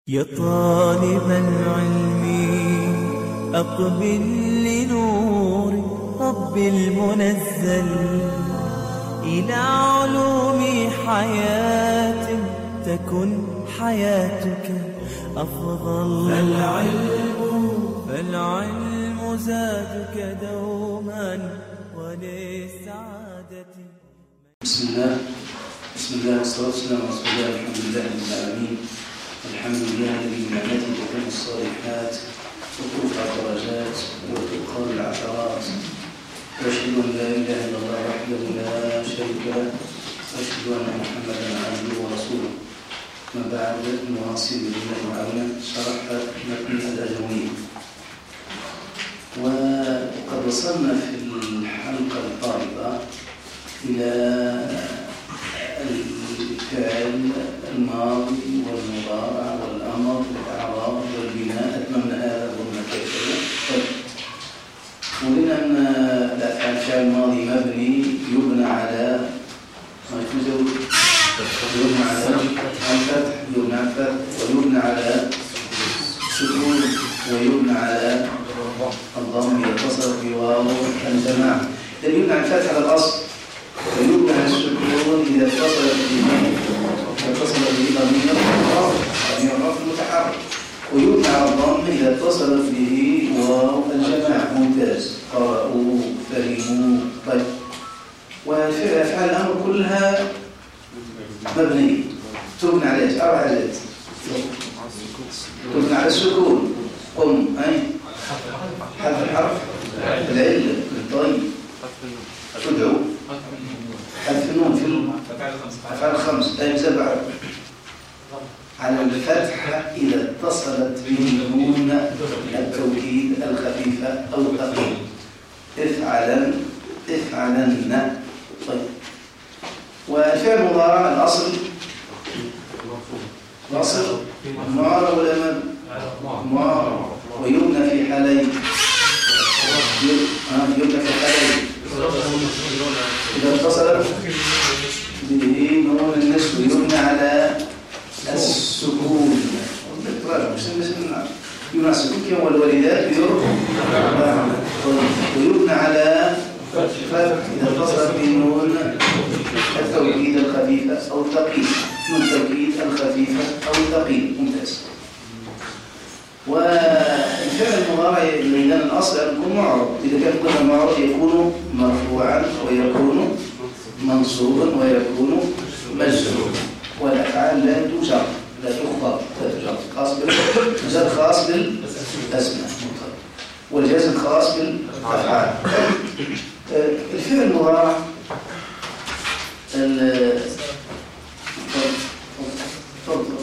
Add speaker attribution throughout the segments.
Speaker 1: يا طالب العلم أقبل لنور رب المنزل إلى علوم حياة تكن حياتك أفضل. فالعلم زادك دوما وللسعادة.
Speaker 2: بسم الله والصلاة والسلام على رسول الله. الحمد لله رب العالمين. الحمد لله الذي بنعمته تتم الصالحات وترفع الدرجات وتقال العثرات، واشهد ان لا اله الا الله وحده لا شريك له، واشهد ان محمدا عبده ورسوله. ما بعد، نواصل بالله وعونه شرح متن الأجرومية، وقد وصلنا في الحلقة الفارطة إلى الفعل الماضي والمضارع والأمر والأعراب والبناء. أتممنا هذا ضمن كيفية. قلنا أن الفعل الماضي مبني يبنى على يبنى على الفتح، يبنى على الفتح، ويبنى على السكون، ويبنى على الضم يتصل بواو الجماعة. يبنى على الفتح على الأصل، ويبنى على السكون إذا اتصل به ضمير الرفع المتحرك، ويبنى على الضم إذا اتصلت به واو الجماعة. ممتاز، قرأوا فهموا. طيب، وأفعال الأمر كلها مبنية تبنى على ايش؟ 4 حاجات. تبنى على السكون، قم، أي حذف الحرف، العلة، الطيب، تدعو، حذف النون في الأفعال الخمس، طيب 7 على الفتحة إذا اتصلت به نون التوكيد الخفيفة أو الثقيلة. افعلن. طيب، والفعل المضارع الأصل معارض ولا معارض، ويبنى في حالين. إذا اتصلت به نون النسب يبنى على السكون. يبنى على السكون كما والوالدات ويبنى على فتح إذا اتصلت به نون التوكيد الخفيفة أو الثقيل. نون التوكيد الخفيفة أو الثقيل. ممتاز. والفعل المضارع من الأصل أن يكون معرض. إذا كان كل معرض يكون مرفوعا ويكون منصوبا ويكون مجزوما. والأفعال لا تجر، لا تخفض، لا تجر. الجر خاص بالأسماء، والجزم خاص بالأفعال. الفعل المضارع تفضل.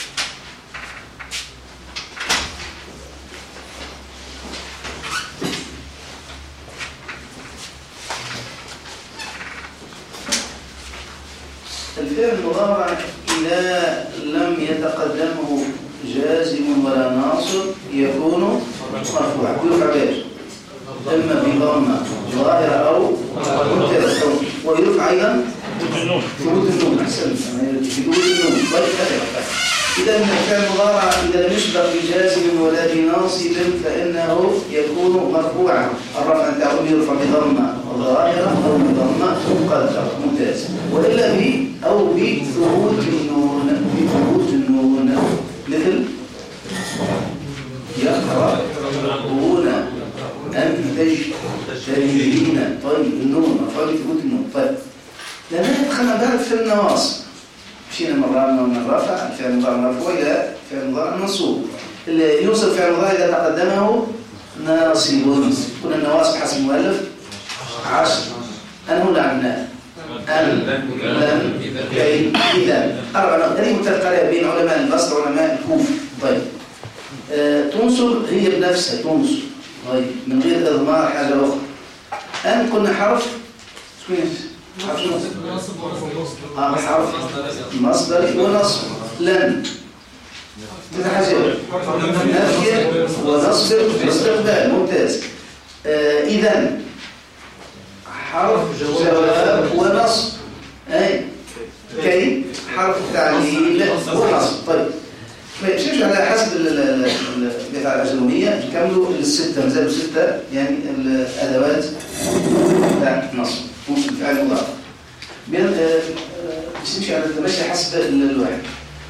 Speaker 2: الفعل المضارع إذا لم يتقدمه جازم ولا ناصب يكون مرفوعا، يرفع به إما بضمة ظاهرة أو مبتدأ، ويرفع أيضا ثبوت النون. أحسن، ثبوت النون. إذا الفعل المضارع إذا لم يسبق بجازم ولا بناصب فإنه يكون مرفوعا. الرفع بتاعه يرفع بضمة ظاهرة أو بضمة مقدرة. ممتاز. وإلا أو بثبوت النون، مثل يقرؤون، أم تجتهدين. طيب، النون مرفوع بثبوت النون. طيب، لما دخلنا بعد في النواصب، مشينا مرة من الرفع الفعل المضارع مرفوع إلى فعل المضارع منصوب. اللي يوصل فعل المضارع إذا تقدمه ناصب. كنا النواصب حسب المؤلف 10. أنه لعناه لم كي إذا 4 هذه متفقة بين علماء البصره وعلماء الكوفة. طيب، تنصب هي بنفسها تنصب، طيب، من غير إضمار حاجة أخرى. أن كنا حرف حرف مصدر ونصب. لن تتحجب نافية ونصب واستقبال. ممتاز. إذن حرف جواب ونصب. أي كي حرف تعليل ونصب. طيب، ما يمشيش على حسب القطع الأجرومية يكملوا الستة، مازالوا ستة يعني الأدوات بتاع النصب ممكن الفعل المضارع. يمشي على التمشي حسب الواحد.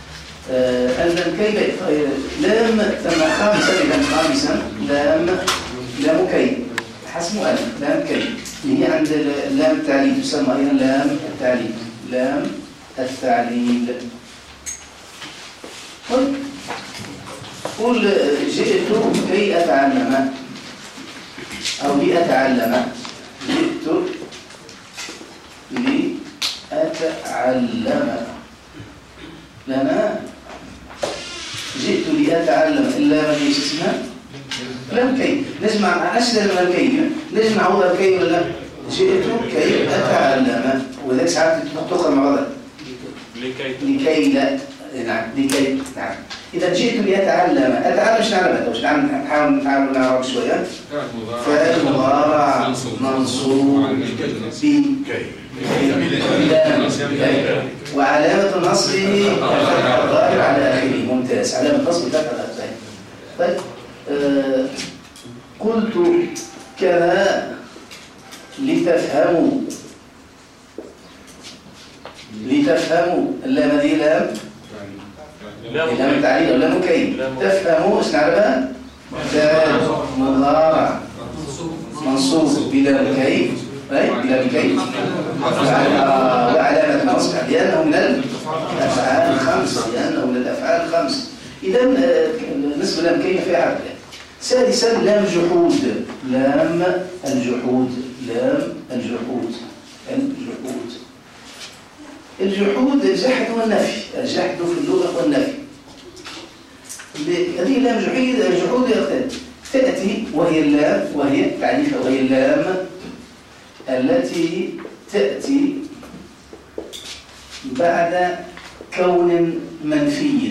Speaker 2: كي لام ثم خامسا لام كي حسمه ألف لام كي اللي هي عند لام التعليل تسمى أيضا لام التعليل. لام التعليل. قل جئت كي أتعلم أو لأتعلم. جئت لأتعلم. لنا جئت لأتعلم إلا من ايش اسمها؟ لام كي. نجمع مع أشد لام كي نجمع هو كي ولا لا؟ جئت كي أتعلم وذلك ساعات تخرج مع بعضها لكي لا. نعم لكي. نعم إذا جئت لأتعلم. أتعلم شنو نعلم؟ وش نحاول نعرف شوية. فعل مضارع منصوب بكي وعلامة نصبه الفتحة الظاهرة على آخره. ممتاز. علامة نصبه الفتحة على آخره. طيب قلت كذا لتفهموا. لتفهموا. اللام هذه لام التعليل ولا لام كي. تفهموا ايش نعرفها؟ فعل مضارع منصوب بلام كي. بلام كي وعلامة نصبه لأنه من الأفعال الخمس. إذا بالنسبة لام كي فيها حرف. سادسا لام جحود. لام الجحود. لام الجحود. الجحود الجحد والنفي. الجحد في اللغة والنفي. هذه لام الجحود تأتي وهي اللام وهي تعريفها وهي اللام التي تأتي بعد كون منفي.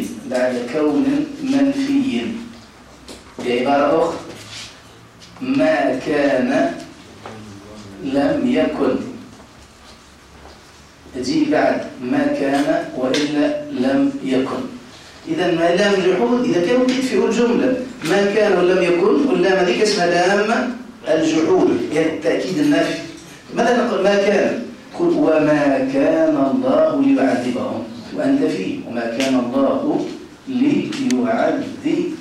Speaker 2: بعبارة أخرى ما كان لم يكن. تجي بعد ما كان وإلا لم يكن. إذا ما لام الجحود إذا كانوا يدفعوا الجملة ما كان ولم يكن واللام هذيك اسمها لام الجحود يعني تأكيد النفي. ماذا نقول ما كان؟ قل وما كان الله ليعذبهم وأنت فيه. وما كان الله ليعذبهم.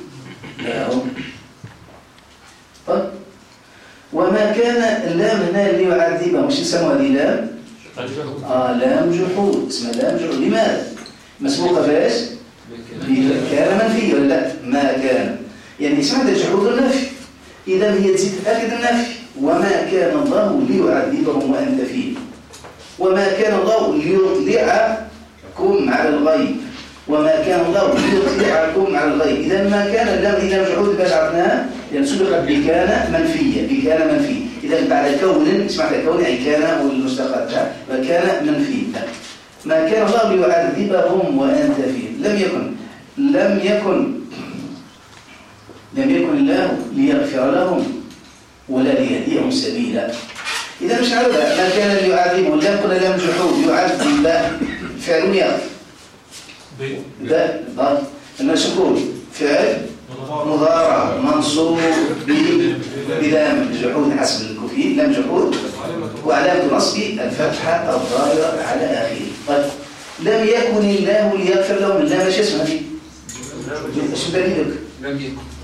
Speaker 2: طيب وما كان اللام هنا ليعذبهم وش يسموها هذه لام؟ لام جحود. اسمها لام جحود. لماذا؟ مسبوقة باش؟ كان منفي ولا لا؟ ما كان يعني اسمها الجحود النفي. إذا هي تزيد تأكد النفي. وما كان الله ليعذبهم وأنت فيه. وما كان الله ليطلعكم على الغيب. وما كان الله ليطلعكم على الغيب. إذا ما كان اللام هي لام جحود باش عرفناها يعني سبقت بكان منفية. إذا بعد كون سمعت كون أي كان والمشتقات وكان منفي. ما كان الله ليعذبهم وأنت فيه. لم يكن الله ليغفر لهم ولا ليهديهم سبيلا. إذا مش عارفة ما كان ليعذبهم لم يكن لهم جحود يعذب فعل يغفر. ده ضد المشكور فعل مضارع منصوب بلام الجحود حسب الكوفي. لام جحود وعلامة نصبه الفتحة الظاهرة على آخره. طيب لم يكن الله ليغفر لهم. اللام ايش اسمها دي؟ شو دليلك؟ لم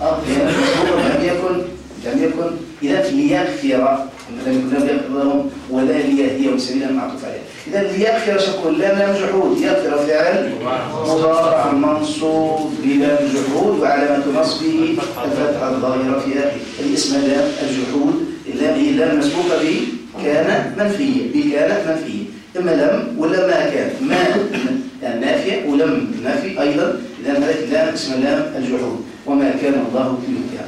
Speaker 2: يكن إذا ليغفر. لم يغفر لهم ولا ليهديهم سبيلا معطوف عليه. إذا ليغفر شكون لام جحود. يغفر فعل مضارع منصوب بلام جحود وعلامة نصبه الفتحة الظاهرة في آخره. الاسم لام الجحود. اللام هي لام مسبوقة بكان منفية. إما لم ولا ما كان. ما يعني نافية ولم نافي أيضا. إذا هذه لام اسم لام الجحود. وما كان الله ليطلعهم.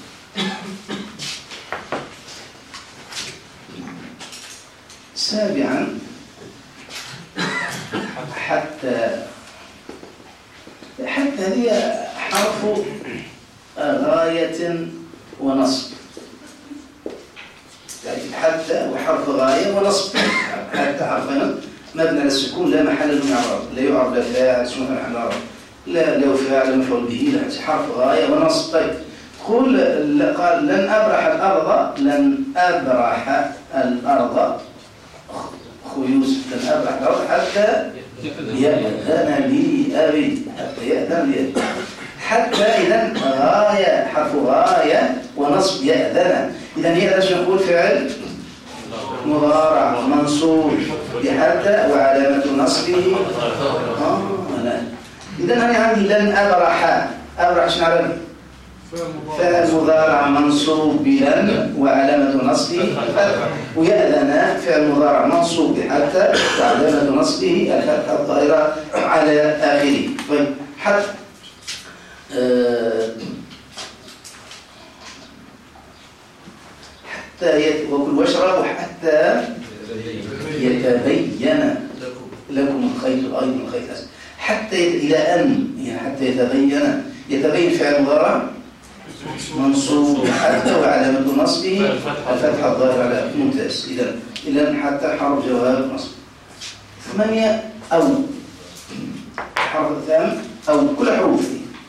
Speaker 2: سابعا حتى هي حرف غاية ونصب. يعني حتى وحرف غاية ونصب. حتى حرفين مبنى على السكون لا محل له من اعراب. لا يعرب لا فاعل اسمه محل اعراب. لا لو فعل مفعول به لا حرف غاية ونصب. طيب قول قال لن أبرح الأرض، لن أبرح الأرض أخو يوسف، لن أبرح الأرض حتى يأذن لي أبي، حتى يأذن لي أبي. حتى إذن غاية حرف غاية ونصب يأذن. إذن يأذن شو نقول؟ فعل مضارع منصوب بحتى وعلامة نصبه لا. إذن أنا عندي لن أبرح، أبرح شنو عربي؟ فعل مضارع منصوب بلن وعلامة نصبه الفتح، ويأذن فعل مضارع منصوب بحتى وعلامة نصبه الفتحة الظاهرة على آخره. طيب حتى وكل واشربوا حتى يتبين لكم الخيط الأبيض من الخيط الأسود. حتى إلى أن، يعني حتى يتبين فعل مضارع منصوب حتى وعلامة نصبه الفتحة الظاهرة على ممتاز. إذا حتى حرف جواب نصب. 8 أو حرف الثامن أو كل حروف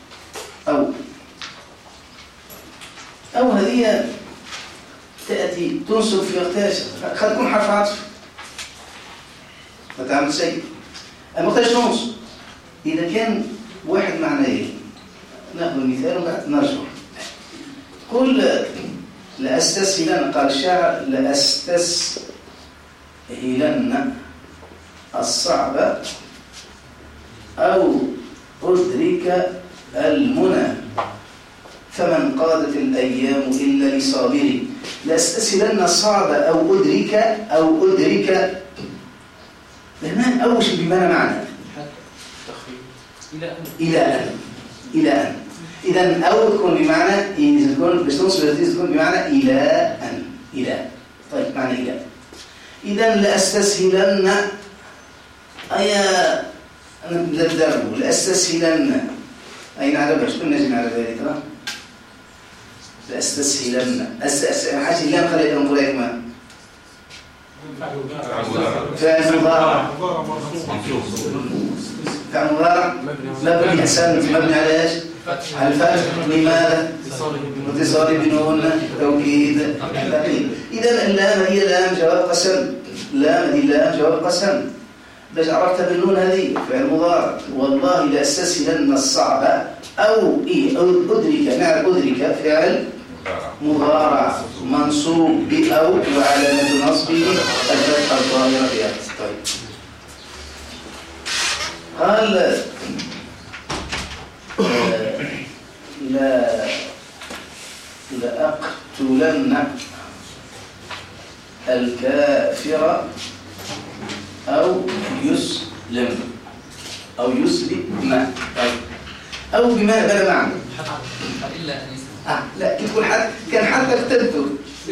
Speaker 2: أو هذه تأتي تنصب في وقتها قد تكون حرف عطف فتعمل شيء المقتاش تنصب إذا كان واحد معناه. نأخذ المثال وبعد نرجع. قل لأستسهلن، قال الشاعر لأستسهلن الصعب أو أدرك المنى فمن قادت الأيام إلا لصابري. لأستسهلن الصعب أو أدرك لما أوش بمعنى معنى إلى أن. إذن أو تكون بمعنى إذا تكون بس تنصب تكون بمعنى إلى. طيب معنى إلى. إذن لأستسهلن أيا الدرب لأستسهلن أين على باش كنا نجمع على ذلك لأستسهلن حاجة اللام خلينا نقول لك ما فعل مضارع مبني أحسن مبني على إيش؟ على الفتح. لماذا؟ اتصال بنون توكيد ثقيل. إذا اللام هي لام جواب قسم. لام هي لام جواب قسم. باش عرفت بالنون هذه فعل مضارع. والله لأستسهلن الصعب أو أدرك. نعم أدرك فعل مضارع منصوب بأو وعلامة نصبه الفتحة الظاهرة بها. طيب قال لأقتلن الكافر أو يسلم أو بما بلا معنى لا تقول حتى كان حتى كتبته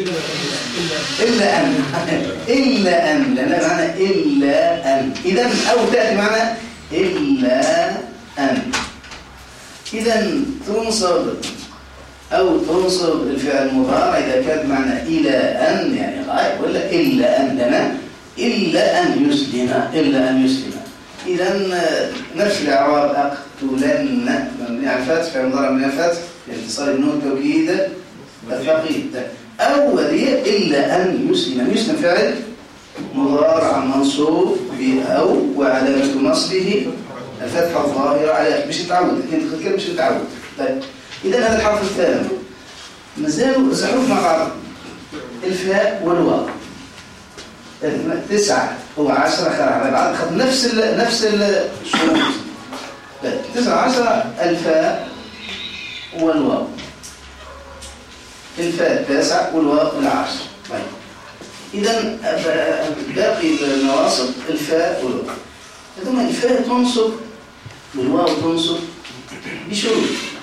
Speaker 2: إلا أن لأن معنى إلا أن. إذن أو تأتي معنى إلا أن. إذن تنصب الفعل المضارع إذا كان معنى إلى أن يعني غاية ولا إلا أن لنا إلا أن يسلم. إذن نفس الإعراب أقتلن مبني على الفتح فعل مضارع من الفتح لاتصال النون توكيد الثقيل. أو هي إلا أن يسلم فعل مضارع منصوب بأو وعلامة نصبه الفتحة الظاهرة على مش نتعود كده مش نتعود. طيب إذا هذا الحرف الثاني مازالوا زحوف مع بعض الفاء والواو 9 و10 خرج على بعض خد نفس الشروط. 9 و10 الفاء والواو. الفاء 9 والواو 10. طيب إذا باقي النواصب الفاء والواو. ثم الفاء تنصب والواو تنصب بشروط.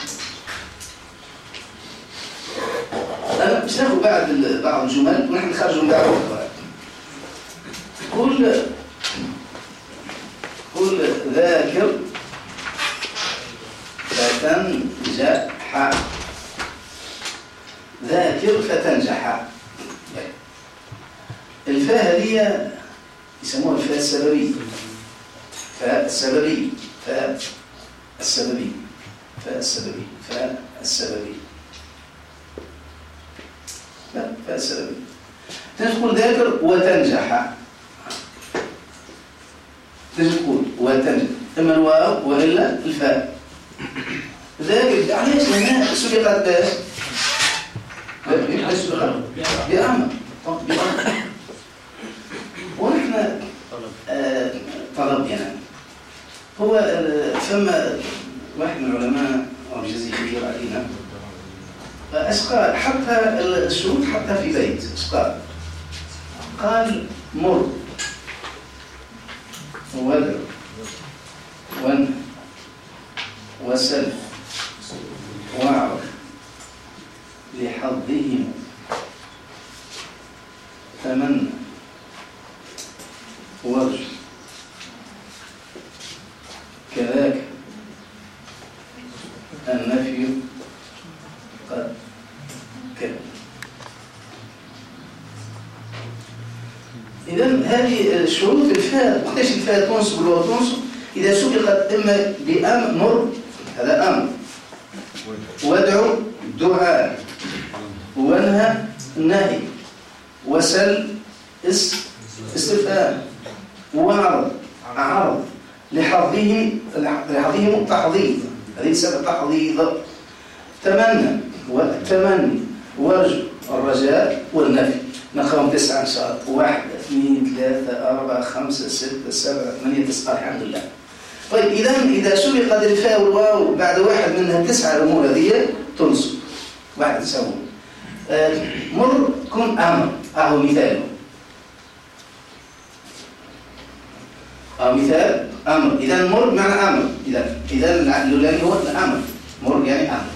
Speaker 2: أنا مش ناخد بعض الجمل ونحن نخرج من بعض. قل ذاكر فتنجح. ذاكر فتنجح. الفاء هذه يسموها الفاء السببية. فاء السببي لا فاء السببي تقول ذاكر وتنجح، تقول وتنجح إما الواو وإلا الفاء. ذاكر علاش هنا سبقت باش بأمر ونحن طلب يعني هو ثم واحد من العلماء أو الجزائري علينا أسقى حتى الشروط حتى في بيت أسقى قال مر وادع وانه وسل واعرف لحظهم تمنى وارجو كذاك النفي قد كذا. إذن هذه شروط الفاء. وقتاش الفاء تنصب ولا تنصب؟ إذا سبقت إما بأمر هذا أمر، وادعو دعاء، وانهى نهي، وسل استفهام، وعرض عرض، لحظهم تحضيض، هذه تسمى تحضيض، تمنى والتمني، وارجو الرجاء والنفي. نخوهم 9 إن شاء الله. 1 2 3 4 5 6 7 8 9 الحمد لله. طيب إذا سبقت الفاء والواو بعد واحد منها 9 الأمور هذه تنصب. واحد تسوي مر كن أمر. أهو مثاله. مثال أمر. إذا مر معنى أمر. إذا اللولاني هو الأمر. مر يعني أمر.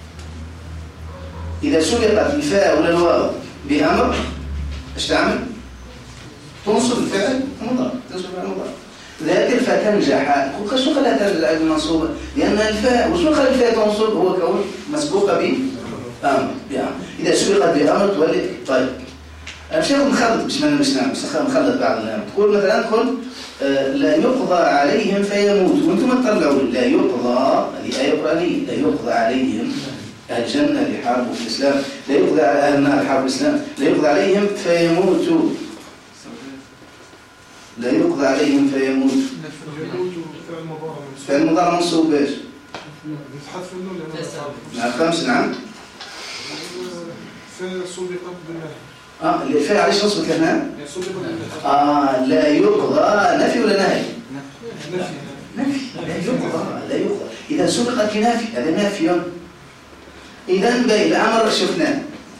Speaker 2: إذا سبقت الفاء ولا الواو بأمر ايش تعمل؟ تنصب الفعل المضارع. ذاكر فتنجح. شو خلاها المنصوبة؟ لأن الفاء وشو خلى الفاء تنصب؟ هو كون مسبوقة بأمر. إذا سبقت بأمر تولي. طيب مش نخلط مش نخلط بعض. تقول مثلا تقول لا يقضى عليهم فيموت وانتم تطلعوا لا يقضى. هذه آية قرآنية. لا يقضى عليهم أهل الجنة اللي حاربوا في الإسلام، لا يقضى على أهل النار اللي حاربوا في الإسلام، لا يقضى عليهم فيموتوا. لا يقضى عليهم فيموتوا. فعل مضارع منصوب باش؟
Speaker 3: يتحذف النون
Speaker 2: لأنه 5. نعم.
Speaker 3: سبقت بالنهي.
Speaker 2: الفعل علاش نصبت هنا؟
Speaker 3: سبقت بالنهي.
Speaker 2: لا يقضى نفي ولا نهي؟
Speaker 3: نفي.
Speaker 2: لا يقضى. إذا سبقت بنفي هذا نافي. إذا باقي الأمر شفناه.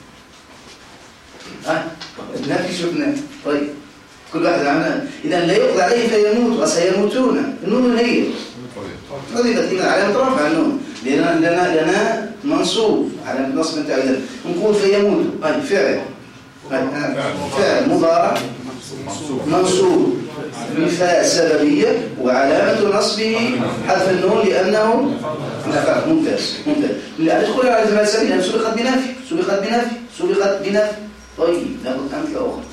Speaker 2: النفي شفناه. طيب كل واحد عملنا. إذا لا يقضى عليه فيموت وسيموتون. النون هي هذه تقديم علامة رفع النون لنا منصوب علامة نصب نتاعو. إذا نقول فيموت فعل مضارع منصوب بفاء سببية وعلامة نصبه حذف النون لأنه نفع. ممتاز. لا تدخل على زمان سبيل لأنه سبقت بنفي. طيب ناخذ أمثلة أخرى.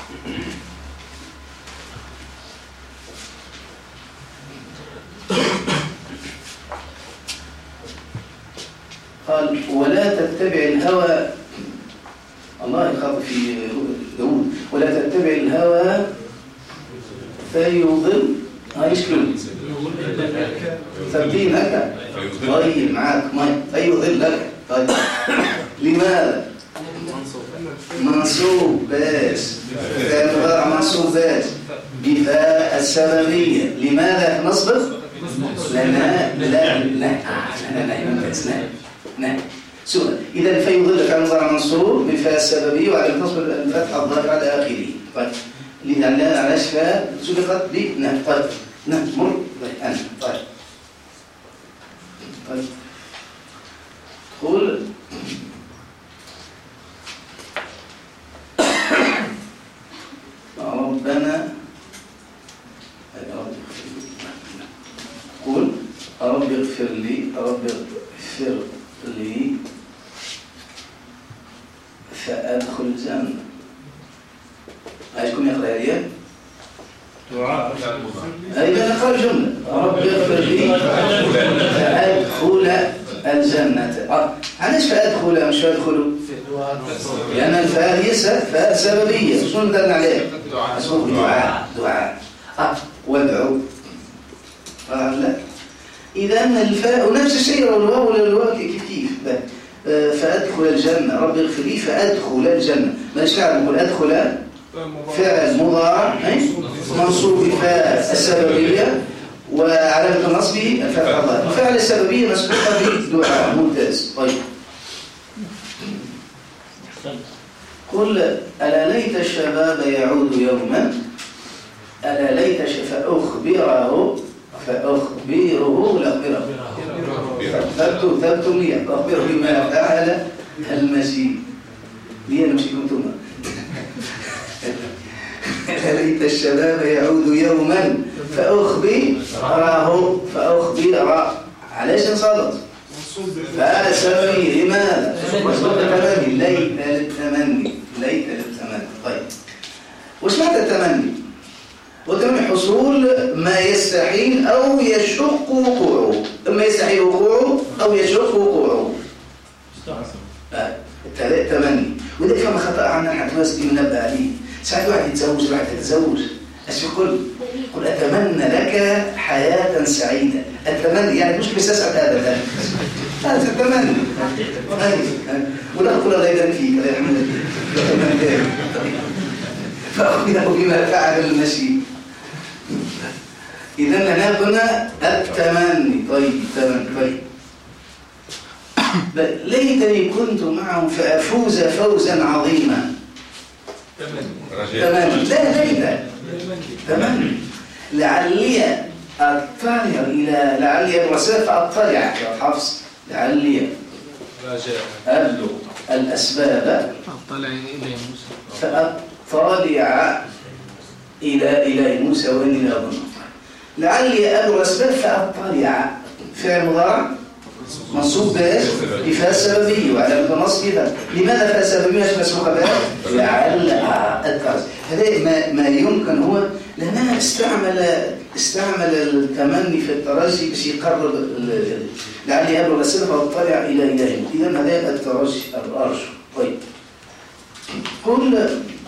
Speaker 2: قال ولا تتبع الهوى. الله يخاف في داود. ولا تتبع الهوى فيضل. يشكل تبدينك. طيب معك فيضلك. طيب لماذا؟ منصوب باس. فعل مضارع منصوب باس بفاء السببية. لماذا نصبر؟ لا سؤال. إذا فيضل فعل مضارع منصوب بفاء السببية وعلى نصب الفتح الظاهر على آخره. طيب لأن علاش فاء سبقت بنفي. طيب نمر أنا. طيب قول ربنا قول رب اغفر لي فأدخل الجنة. عايزكم يقرأ هي أيضا نقرأ جملة رب اغفر لي فأدخل الجنة. علاش فأدخل مش فأدخلوا؟ لأن الفاء هي فاء سببية. شنو ندرنا عليه؟ دعاء وادعو. لا إذا الفاء نفس الشيء، والواو كيف فأدخل الجنة رب اغفر لي فأدخل الجنة. ماش نقول أدخل فعل مضارع منصوب بفاء السببية وعلامة النصب الفتحة الظاهرة. الفعل السببية مسبوقة بدعاء. ممتاز. طيب قل ألا ليت الشباب يعود يوما ألا ليت فأخبره ثبتم لي أخبره بما فعل المسيح لي أنا مشيكم ثم ألا ليت الشباب يعود يوما فأخبره علاش انصادت؟ فهذا سببي. لماذا؟ التمني ليت للتمني. طيب وش معنى التمني؟ والتمني حصول ما يستحيل أو يشق وقوعه. إما يستحيل وقوعه أو يشق وقوعه. التمني. وذلك فما خطأ عنا حتواس منبه عليه. ساعات واحد يتزوج واحد يتزوج ايش يقول أتمنى لك حياة سعيدة. التمني يعني مش بس أسعد هذا التمني. ولا أقول الله يبارك فيك الله يحمدك فأخبره بما فعل المسيح. إذا لنا قلنا التمني. طيب ليتني كنت معهم فأفوز فوزا عظيما. تمني لا تمني لعلي أطلع إلى لعلي الرسالة فأطلع حفص لعلي أبلغ الأسباب فأطلع إلى موسى وإلى ظن. لعلي أبلغ الأسباب فأطلع فعل مضارع منصوب بفاء سببية وعلامة نصبها. لماذا فاء سببية مش مسبوقة بها؟ لعل الترجمة. هذا ما يمكن هو لأنها استعمل التمني في الترجي باش يقرب لعلي أبلغ الأسباب فأطلع إلى إلهه. إذا هذا الترجي الأرجو. طيب قل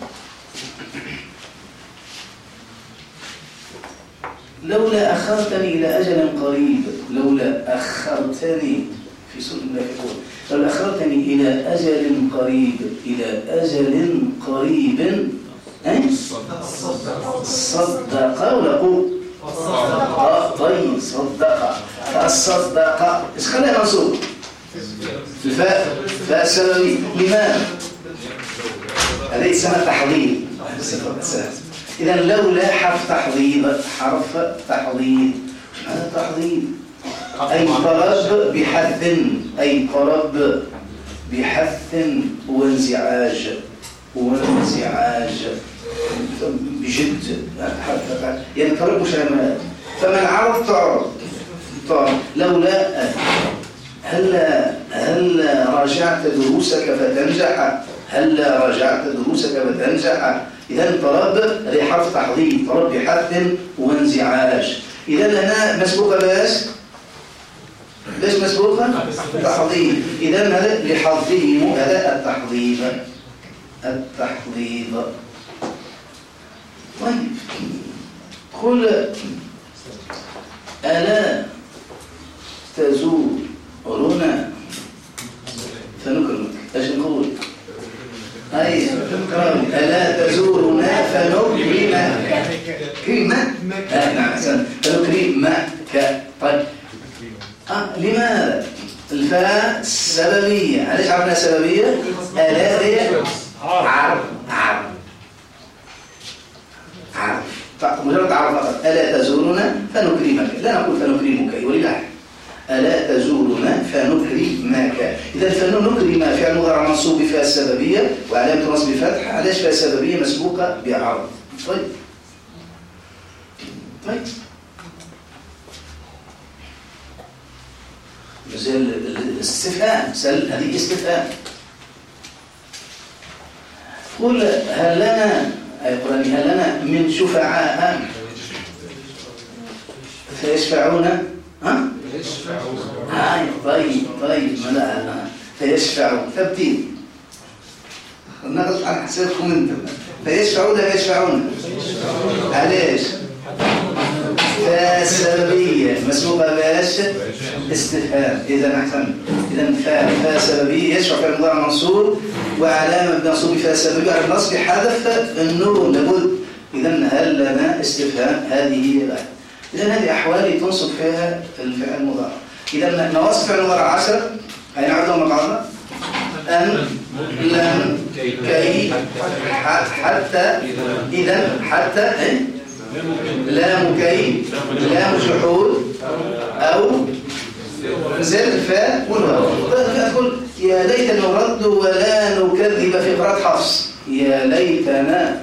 Speaker 2: لولا أخرتني إلى أجل قريب لولا أخرتني في سورة المنافقون لولا أخرتني إلى أجل قريب صدق ولا قول طيب صدق الصدق إيش خلاه منصوب الفاء السببي. لماذا؟ هذا يسمى تحضير. إذا لولا حرف تحضير هذا تحضير أي طلب بحث وانزعاج بجد يعني طلب مش عمال. فمن عرض تعرض لولا هل راجعت دروسك فتنجح إذا طلب هذه حرف تحضير طلب بحث وانزعاج. إذا هنا مسبوقة باش مسبوقة تحضير. إذا هذا لحظهم هذا التحضير. طيب قل ألا تزورنا فنكرمك. ايش نقول؟ أي ألا تزورنا فنكرمك. كريمة؟ نعم أحسن. فنكرمك. طيب لماذا؟ الفاء سببية. علاش عرفنا سببية؟ ألا هي عرف مجرد عرف فقط. ألا تزورنا فنكرمك. لا نقول فنكرمك ولله ألا تزورنا فنكرمك. إذا فنكرم فعل مضارع منصوب بفاء السببية وعلامة نصب فتح. علاش فاء سببية مسبوقة بعرض. طيب مازال الاستفهام هذه استفهام. قل هل لنا من شفعاء فيشفعون ها؟ طيب لا فيشفعون تبديل نغلط عن حسابكم انتم فيشفعون علاش فاء سببية مسبوقة باش استفهام إذا أحسن إذا فاء سببية يشفع في المضارع منصوب وعلامة بنصوب فاء سببية على النصب حذف النون لابد إذا هل لنا استفهام هذه هي الآية. إذا هذه أحوال تنصب فيها الفعل المضارع. إذا نواصب فعل المضارع 10 أي نعدهم مقعدنا أن لم كي حتى إذا حتى لام كي لام جحود أو زاد الفاء والواو. تقول يا ليتنا نرد ولا نكذب في قراءة حفص يا ليتنا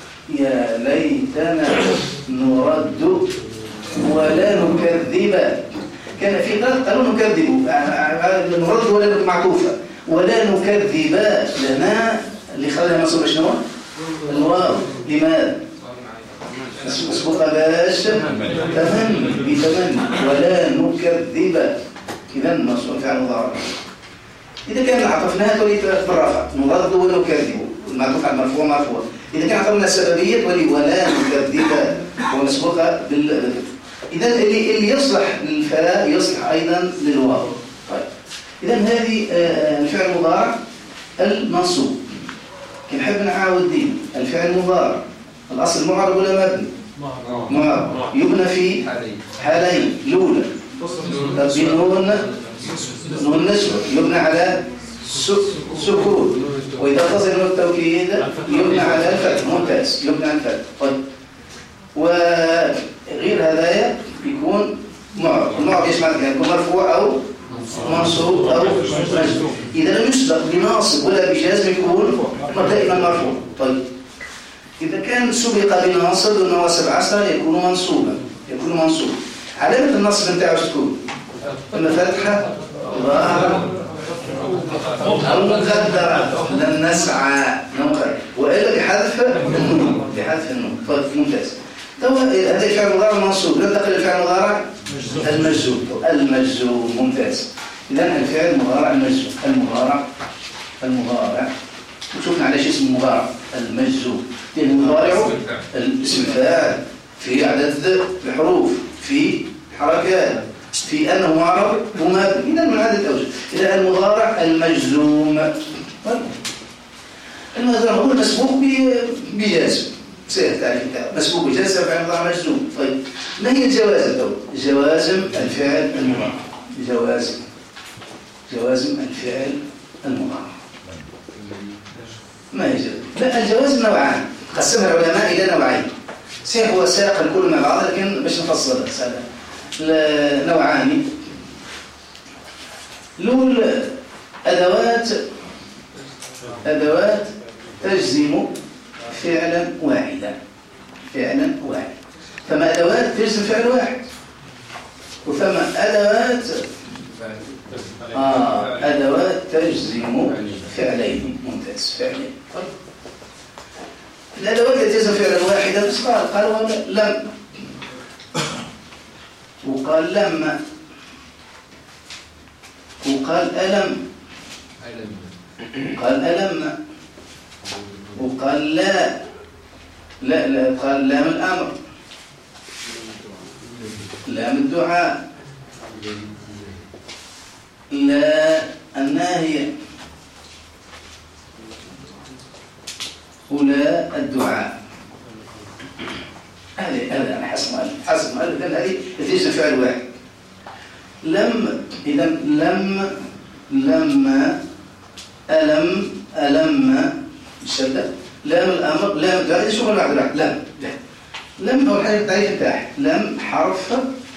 Speaker 2: نرد ولا نكذب. كان في قراءة قالوا نكذب نرد ولا معطوفة ولا نكذب لنا اللي خلينا منصوب شنو الواو. لماذا مسبوقة باش تمن بتمن ولا نكذب. إذا منصوب فعل مضارع. إذا كان عطفناها تولي بالرفع نرد ولا نكذب المعطوف على مرفوع. إذا كان عطفنا السببية تولي ولا نكذب ومسبوقة بال. إذا اللي يصلح للفاء يصلح أيضا للواو. طيب إذا هذه الفعل المضارع المنصوب. كنحب نعاود دين الفعل المضارع الأصل معرب ولا مبني؟ معرب يبنى في حالين. الأولى نون نسبة يبنى على سكون وإذا اتصل نون التوكيد يبنى على الفتح. ممتاز يبنى على الفتح. طيب وغير هذايا يكون معرب. المعرب يشمل يكون مرفوع أو منصوب أو مجزوم. إذا لم يسبق بناصب ولا بجازم يكون دائما مرفوع. طيب إذا كان سبق بناصب والنواصب 10 يكون منصوبا. علامة النصب نتاعو تكون إما فتحة ظاهرة أو مقدرة لن نسعى نقدر وإلا بحذف النون. طيب ممتاز. هذا الفعل المضارع منصوب. ننتقل للفعل المضارع المجزوم. ممتاز. إذا الفعل المضارع المجزوم المضارع وشوفنا على شيء اسمه مضارع المجزوم. لأن المضارع الاسم الفاعل في عدد الحروف في حركات في أنه معرب ومبني. إذا من عدد أوجه. إذا المضارع المجزوم هو المسبوق بجازم. سهل تعريف مسبوق بجازم فعل مضارع مجزوم. طيب ما هي الجوازم؟ جوازم الفعل المضارع. جوازم الفعل المضارع ما هي لا الجوازم نوعان. قسمها العلماء إلى نوعين. صحيح هو ساق الكل مع بعض لكن باش نفصل نوعان. الأول أدوات تجزم فعلا واحدا. فما أدوات تجزم فعل واحد وفما أدوات تجزم فعلين. ممتاز. فعلين. الأدوات التي تجزم فعلا واحدا قالوا لم وقال لما وقال ألم وقال ألم وقال لا قال لام الأمر لام الدعاء لا الناهية ولا الدعاء. هذا أنا حسب مؤلف هذه تجزم فعل واحد. إذا لما ألم الشدة لام الأمر لام الدعاء شو الواحد لم أول حاجة التعريف بتاعها لم حرف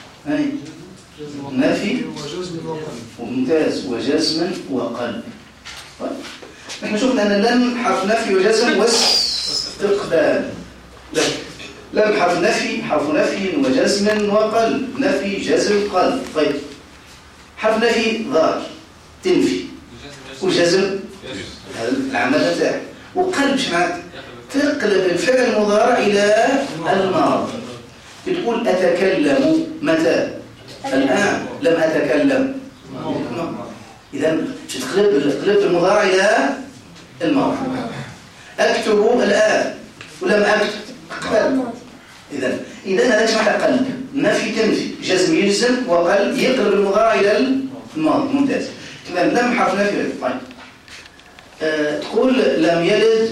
Speaker 2: نفي وممتاز وجزم وقلب. نحن شفنا أن لم حرف نفي وجزم واستقبال. لم حرف نفي وجزم وقلب. نفي جزم قلب. طيب حرف نفي ظاهر تنفي وجزم العمل بتاعه وقلب شمعت تقلب الفعل المضارع إلى الماضي. بتقول أتكلم متى؟ الآن. لم أتكلم. إذا قلب المضارع إلى الماضي. أكتب الآن ولم أكتب. إذا هذا اسمه قلب. نفي تنفي، جزم يجزم، وقلب يقلب المضارع إلى الماضي. ممتاز. إذا لم حرف نفي. طيب تقول لم يلد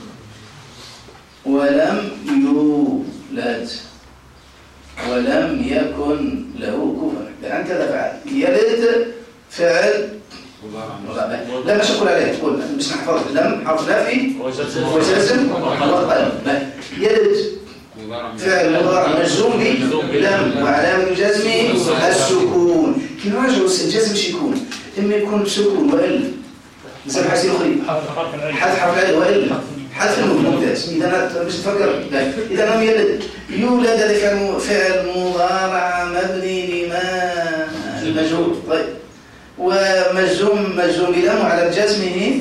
Speaker 2: ولم يولد ولم يكن له كفوا. الآن كذا فعل. يلد فعل لا مش نقول عليه، تقول مش نحفظ. لم حرف نفي وجزم وقلب. يلد فعل مضارع مجزوم بلم وعلامة جزمه السكون. كي نراجعوا الجزم شو يكون؟ إما يكون بسكون وإلا زي حاسين أخرى حذف حرف العلة وإلا حذف النون. ممتاز. إذا مش تفكر. إذا لم يلد يولد هذا فعل مضارع مبني لما المجهول. طيب ومجزوم بلم وعلى جزمه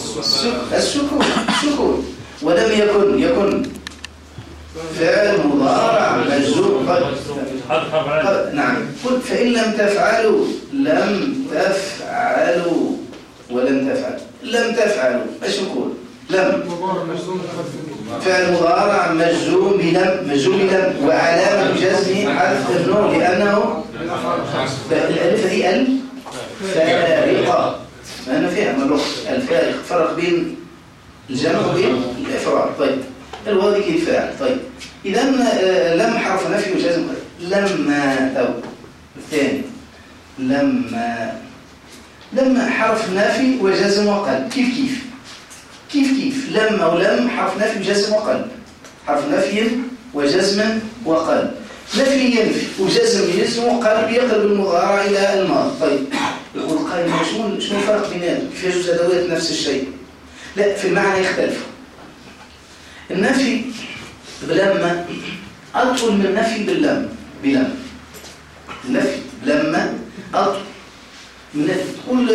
Speaker 2: السكون. ولم يكن فعل مضارع مجزوم. نعم. قل فإن لم تفعلوا لم تفعلوا ولم تفعلوا. لم تفعلوا ايش نقول؟ لم فعل مضارع مجزوم بلم وعلامة جزمه حذف النون لأنه الألف هذه الفارقة. لأنه فيها من الفارق فرق بين الجمع وبين الإفراد. طيب الواو ذيك الفاعل. طيب إذا لم حرف نفي وجزم. لما أو الثاني لما حرف نفي وجزم وقلب. كيف لما ولم حرف نفي وجزم وقلب. حرف نفي وجزم وقلب. نفي ينفي وجزم يجزم وقلب يقلب المضارع إلى الماضي. طيب يقول القائل شنو الفرق بينهم؟ كيف يجوز أدوات نفس الشيء؟ لا في المعنى يختلف. النفي بلما أطول من النفي بلم. النفي بلما أطول من تقول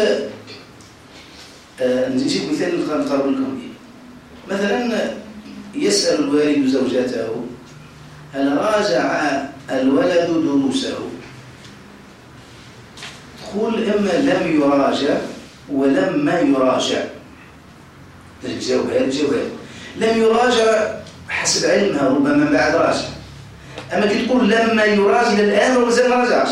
Speaker 2: نجيب مثال نقرب لكم. مثلا يسأل الوالد زوجته هل راجع الولد دروسه؟ تقول إما لم يراجع ولما يراجع. الجواب لم يراجع حسب علمها ربما بعد راجع. أما كي تقول لما يراجع الآن ومازال ما راجعش.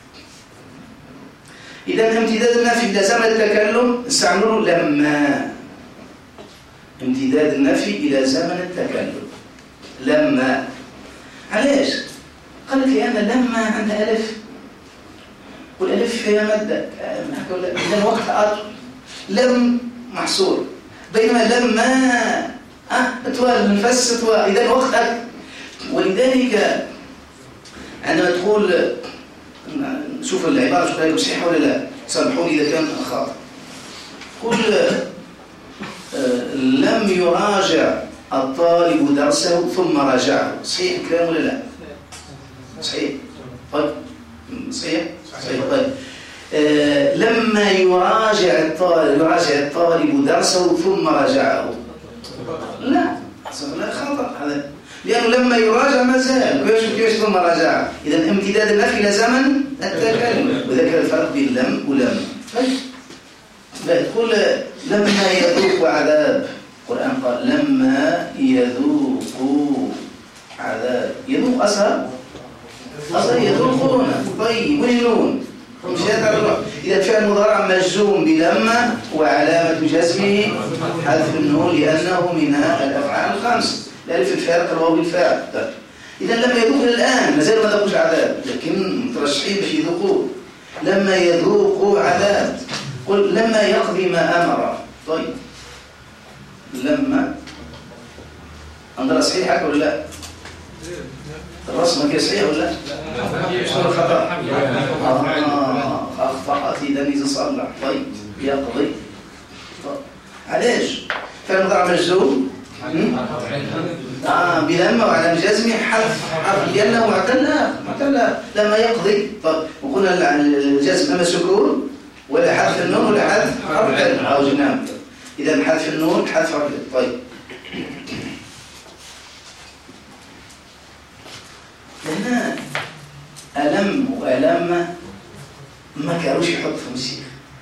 Speaker 2: إذا امتداد النفي إلى زمن التكلم استعملوا لما. امتداد النفي إلى زمن التكلم لما. علاش؟ قالت لي أنا لما عندها ألف والألف فيها مادة. إذا وقت أطول. لم محصور. بينما لما أطول منفس أطول. إذا الوقت أكثر. ولذلك عندما تقول نشوف العبارة شوف هي صحيحة ولا لا. سامحوني إذا كان خاطئ. قل لم يراجع الطالب درسه ثم راجعه. صحيح الكلام ولا لا؟ صحيح. طيب صحيح. طيب لما يراجع الطالب درسه ثم راجعه. لا خطأ هذا. لأنه لما يراجع ما زال كيف ثم راجع. إذا امتداد النفي إلى زمن التكلم. وذكر الفرق بين لم ولم. تقول لما يذوق عذاب. القرآن قال لما يذوق عذاب. يذوق أصلا يذوقون. طيب وين نون؟ إذا فعل مضارع مجزوم بلما وعلامة جزمه حذف النون لأنه من الأفعال الخمس. الألف الفارق الواو الفاعل. إذا لما يذوق الآن مازال ما ذوقوش عذاب لكن مترشحين باش يذوقوه. لما يذوق عذاب. قل لما يقضي ما أمر. طيب لما أنظر صحيحة ولا لا؟ الرسمة كي صحيحة ولا لا؟ شنو الخطأ؟ أخطأت إذا إذا صلح. طيب يقضي. علاش؟ فعل مضارع مجزوم بلما وعلى جزمه حرف لأنه معتل لما يقضي. طب وقلنا الجزم اما سكون ولا حذف النون ولا حذف حرف العلة أو جنام. إذا حذف النون حذف حرف العلة. طيب هنا ألم لم ولما ما كانوش يحطهم الشيخ،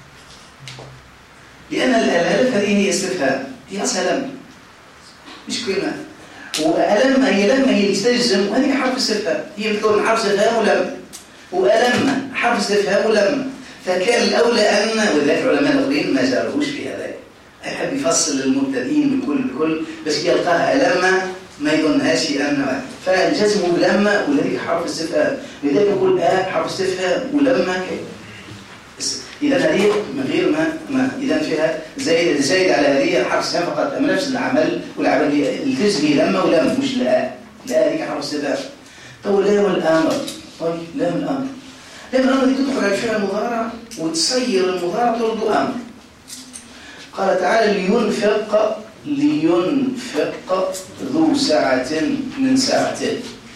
Speaker 2: لأن الألف هذه هي استفهام، هي أصلها لم مش كلمة، وألم هي لما هي تستجزم، وهذه حرف استفهام، هي بتكون حرف استفهام ولم، وألم حرف استفهام ولم، فكان الأولى أن، ولذلك العلماء الأخرين ما جاروش في هذا، يحب يفصل المبتدئين بكل بس يلقاها لما ما يظنهاش أن، فالجزم لما والذي حرف استفهام، لذلك يقول حرف استفهام ولما إذا هذه من غير ما إذا فيها زايد على هذه حرف استفهام فقط، أما نفس العمل والعمل التزمي لما ولم مش لا هذيك حرف استفهام. طيب لام الأمر، طيب لام الأمر دي تدخل على الفعل المضارع وتصير المضارع ترد أمر. قال تعالى لينفق ذو سعة من سعته،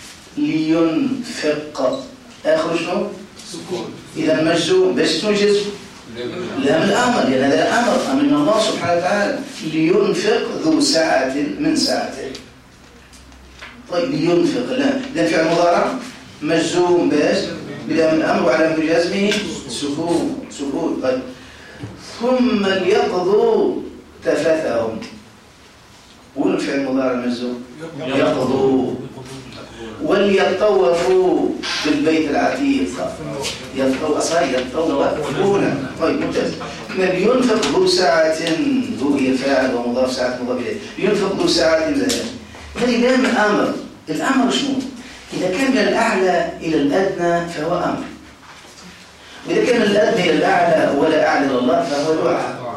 Speaker 2: لينفق آخر شنو؟
Speaker 3: سكون.
Speaker 2: إذا مجزوم باش شنو جزم؟ لام الأمر، لأن هذا الأمر من الله سبحانه وتعالى، لينفق ذو سعة من سعته. طيب لينفق لا، إذا فعل مضارع مجزوم باش بلام الأمر وعلى جزمه سكون. طيب ثم ليقضوا تفثهم، والفعل المضارع مجزوم يقضوا، وليطوفوا بالبيت العتيق، يطوفون. طيب ممتاز. لينفق ذو ساعة، ذو هي الفاعل ومضاف ساعة مضاف إليه، لينفق ذو ساعة هذه لام الأمر. الأمر شنو؟ إذا كان من الأعلى إلى الأدنى فهو أمر، وإذا كان من الأدنى إلى الأعلى ولا أعلى إلى الله فهو دعاء،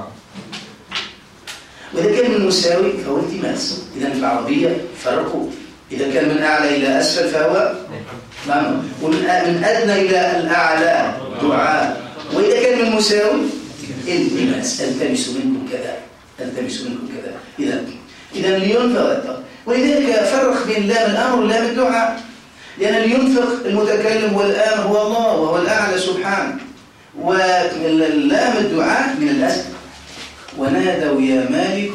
Speaker 2: وإذا كان من مساوي فهو التماس. إذا في العربية فرقوا، إذا كان من أعلى إلى أسفل فهو أمر، ومن أدنى إلى الأعلى دعاء، وإذا كان من مساوي التماس، التمس منكم كذا، التمس منكم كذا. إذا لينفق، ولذلك فرق بين لام الأمر ولام الدعاء، لأن لينفق المتكلم والآمر هو الله وهو الأعلى سبحانه، ولام الدعاء من الأسفل. ونادوا يا مالك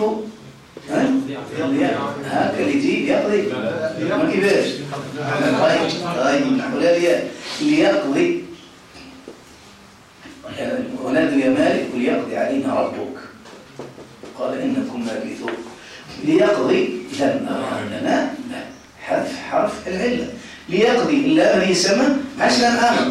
Speaker 2: هكا اللي يقضي ما كيفاش طيب ولا ليقضي، ونادوا يا مالك ليقضي علينا ربك قال إنكم ماكثون. ليقضي لنا حرف العلة، ليقضي اللام هي سما ماش لام أمر،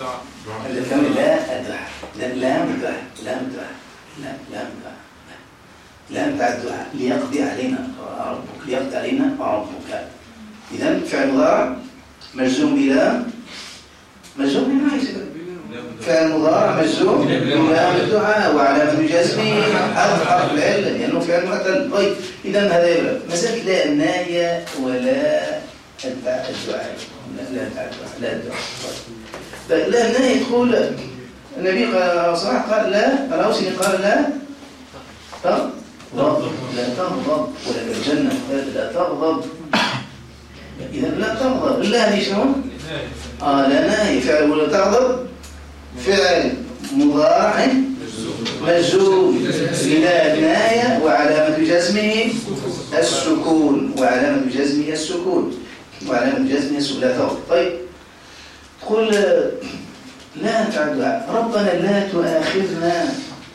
Speaker 2: لام بعد الدعاء، ليقضي علينا ربك، ليقضي علينا ربك. إذن فعل مضارع مجزوم بلام، مجزوم بما يسبب فعل مضارع مجزوم بلام الدعاء، وعلامة جزمه حرف العلة لأنه فعل معتل. طيب إذن هذا يبقى مسألة لا الناية ولا الدعاء، لا الدعاء. طيب لا الناية تقول النبي صراحة قال لا، الأوسني قال لا تغضب، لا تغضب ولك الجنة، لا تغضب. إذا لا تغضب الله هذه شنو؟ لا ناهي فعل، ولا تغضب فعل مضارع مجزوم بلا ناية وعلامة جزمه السكون، وعلامة جزمه السكون، وعلامة جزمه السكون. لا تغضب. طيب تقول لا تعد ربنا لا تؤاخذنا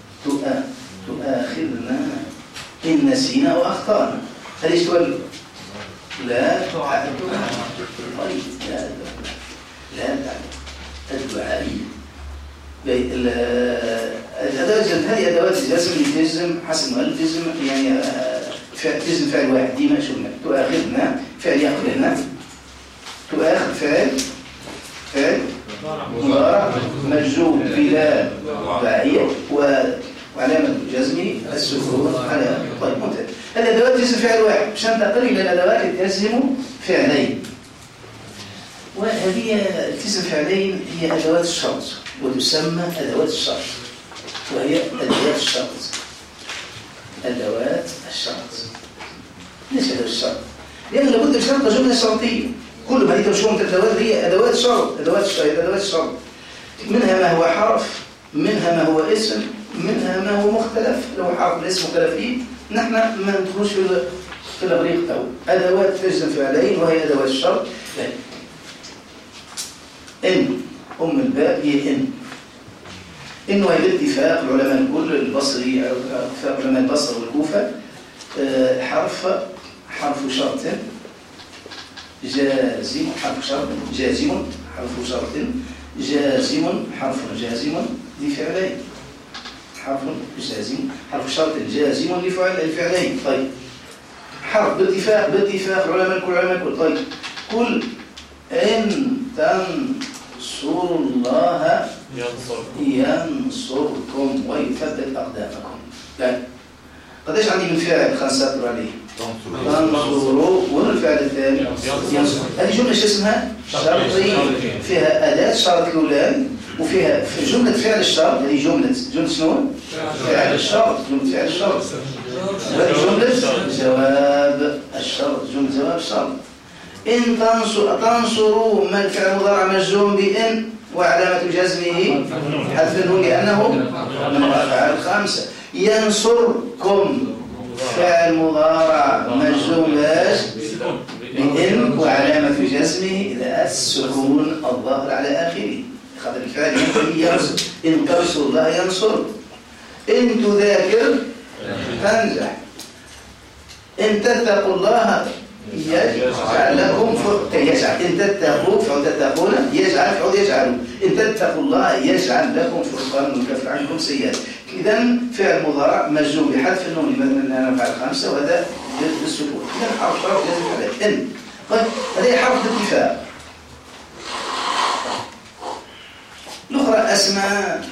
Speaker 2: إن نسينا وأخطأنا. هذه تقول لا تعد. طيب لا تعد الدعائية. هذه أدوات الجزم اللي تجزم حسب ما تجزم، يعني تجزم فعل واحد ديما شو تؤاخذنا فعل يأخذنا، تؤاخذ فعل مضارع مجزوم بلا داعية وعلامة جزمه السكون على. طيب ممتاز. الأدوات تجزم فعل واحد مش ننتقل إلى الأدوات اللي تجزم فعلين، وهذه تجزم فعلين هي أدوات الشرط، وتسمى أدوات الشرط، وهي أدوات الشرط. أدوات الشرط ليش أدوات الشرط؟ لأن لابد من شرط جملة شرطية، كل ما يتوشون الأدوات هي أدوات شرط، أدوات الشرط. منها ما هو حرف، منها ما هو اسم، منها ما هو مختلف. لو حرف الاسم مختلف فيه نحن ما ندخلش في الغريق أو أدوات تجزم فعلين وهي أدوات الشرط. إن أم الباء هي إن. إنه هي باتفاق العلماء الكل البصري أو اتفاق علماء البصر والكوفة حرف شرط جازم، حرف شرط جازم، حرف شرط جازم، حرف جازم لفعلين، حرف جازم، حرف شرط جازم لفعلين. طيب حرف باتفاق علماء الكل. طيب قل إن تنصروا الله ينصركم ويثبت أقدامكم. يعني قديش عندي من فعل خمسة أسطر عليه؟ تنصروا، وين الفعل الثاني؟ ينصر. هذه جملة شو اسمها؟ شرطية، فيها أداة شرط الأولى، وفيها في جملة فعل الشرط. هذه جملة شنو؟ فعل الشرط. جملة فعل الشرط. هذه جملة جواب الشرط. جملة جواب الشرط. إن تنصروا ما الفعل مضارع مجزوم بإن وعلامة جزمه حذف النون لأنه من الأفعال الخمسة. ينصركم فعل مضارع مجزوم بإن وعلامة جزمه السكون الظاهر على آخره. خذ الفعل ينصر. إن تنصر الله ينصر. إن تذاكر تنجح. إن تتقوا الله يجعل لكم يجعل. إن تتقوا فعل يجعل فعل يجعلوا. إن تتقوا الله يجعل لكم فرقانا ويكفر عنكم سيئات. إذا فعل مضارع مجزوم بحذف النون من الأفعال الخمسة، وهذا بالسكون. إذا حرف شرط لازم عليه إن. طيب هذه حرف الاتفاق. الأخرى أسماء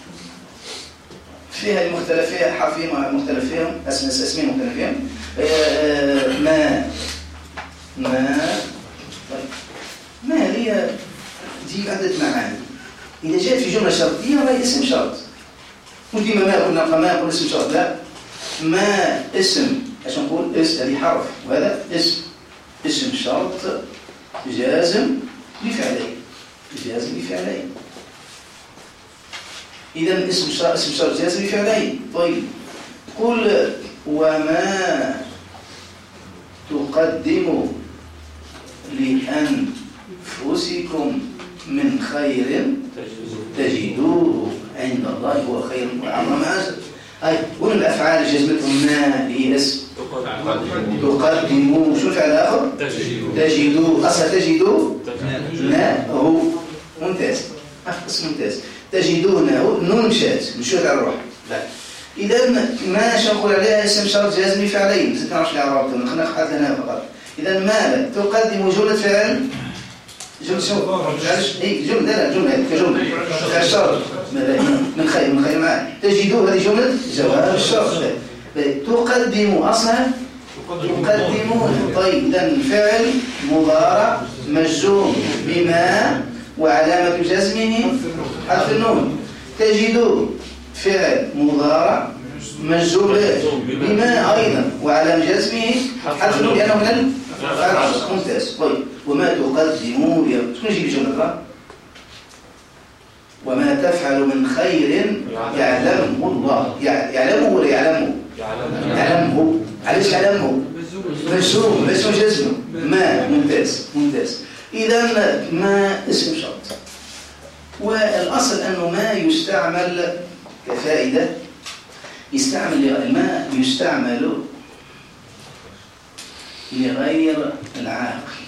Speaker 2: فيها المختلف، فيها حرفين مختلف فيهم، اسمين مختلف فيهم. ما هي تجيب عدة معاني. إذا جاءت في جملة شرطية فهي اسم شرط. ودي ما قلنا اسم شرط، لا، ما اسم عشان نقول هذه حرف، وهذا اسم شرط جازم بفعلين. إذا اسم شرط جازم بفعلين. طيب قل وما تقدموا لأنفسكم من خير تجدوه عند الله هو خير وأعظم أجر. وين الأفعال جزمتهم؟ ما هي اسم تقدموا. شو الفعل الآخر؟ تجدوه. أصلا تجدوه ما هو ممتاز. اسم ممتاز. تجدونه نون مشات على الروح. لا، إذا ما شنقول عليها اسم شرط جازم بفعلين. ما نعرفش الإعراب، خلينا ناخذ هنا فقط. إذا ما تقدم جملة فعل، جملة شو؟ جملة كجملة فعل شرط من خير معاه. تجدوه هذه جملة جواب الشرط. تقدم أصلها تقدمون. طيب إذا فعل مضارع مجزوم بما وعلامة جزمه حرف النون. تجدوه فعل مضارع مجزوم بما أيضا وعلامة جزمه حرف النون لأنه من الفعل. ممتاز. طيب وما تقدموا شكون يجيب الجملة؟ وما تفعل من خير يعلمه الله. يعلمه ولا يعلمه؟ يعلمه. علاش يعلمه؟ مجزوم ليس جزمه. ما ممتاز. إذا ما اسم شرط. والأصل أنه ما يستعمل كفائدة، ما يستعمل لغير العاقل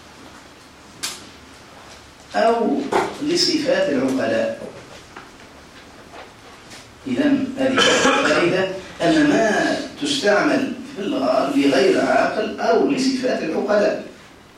Speaker 2: أو لصفات العقلاء. إذا هذه الفائدة أن ما تستعمل في اللغة لغير عاقل أو لصفات العقلاء.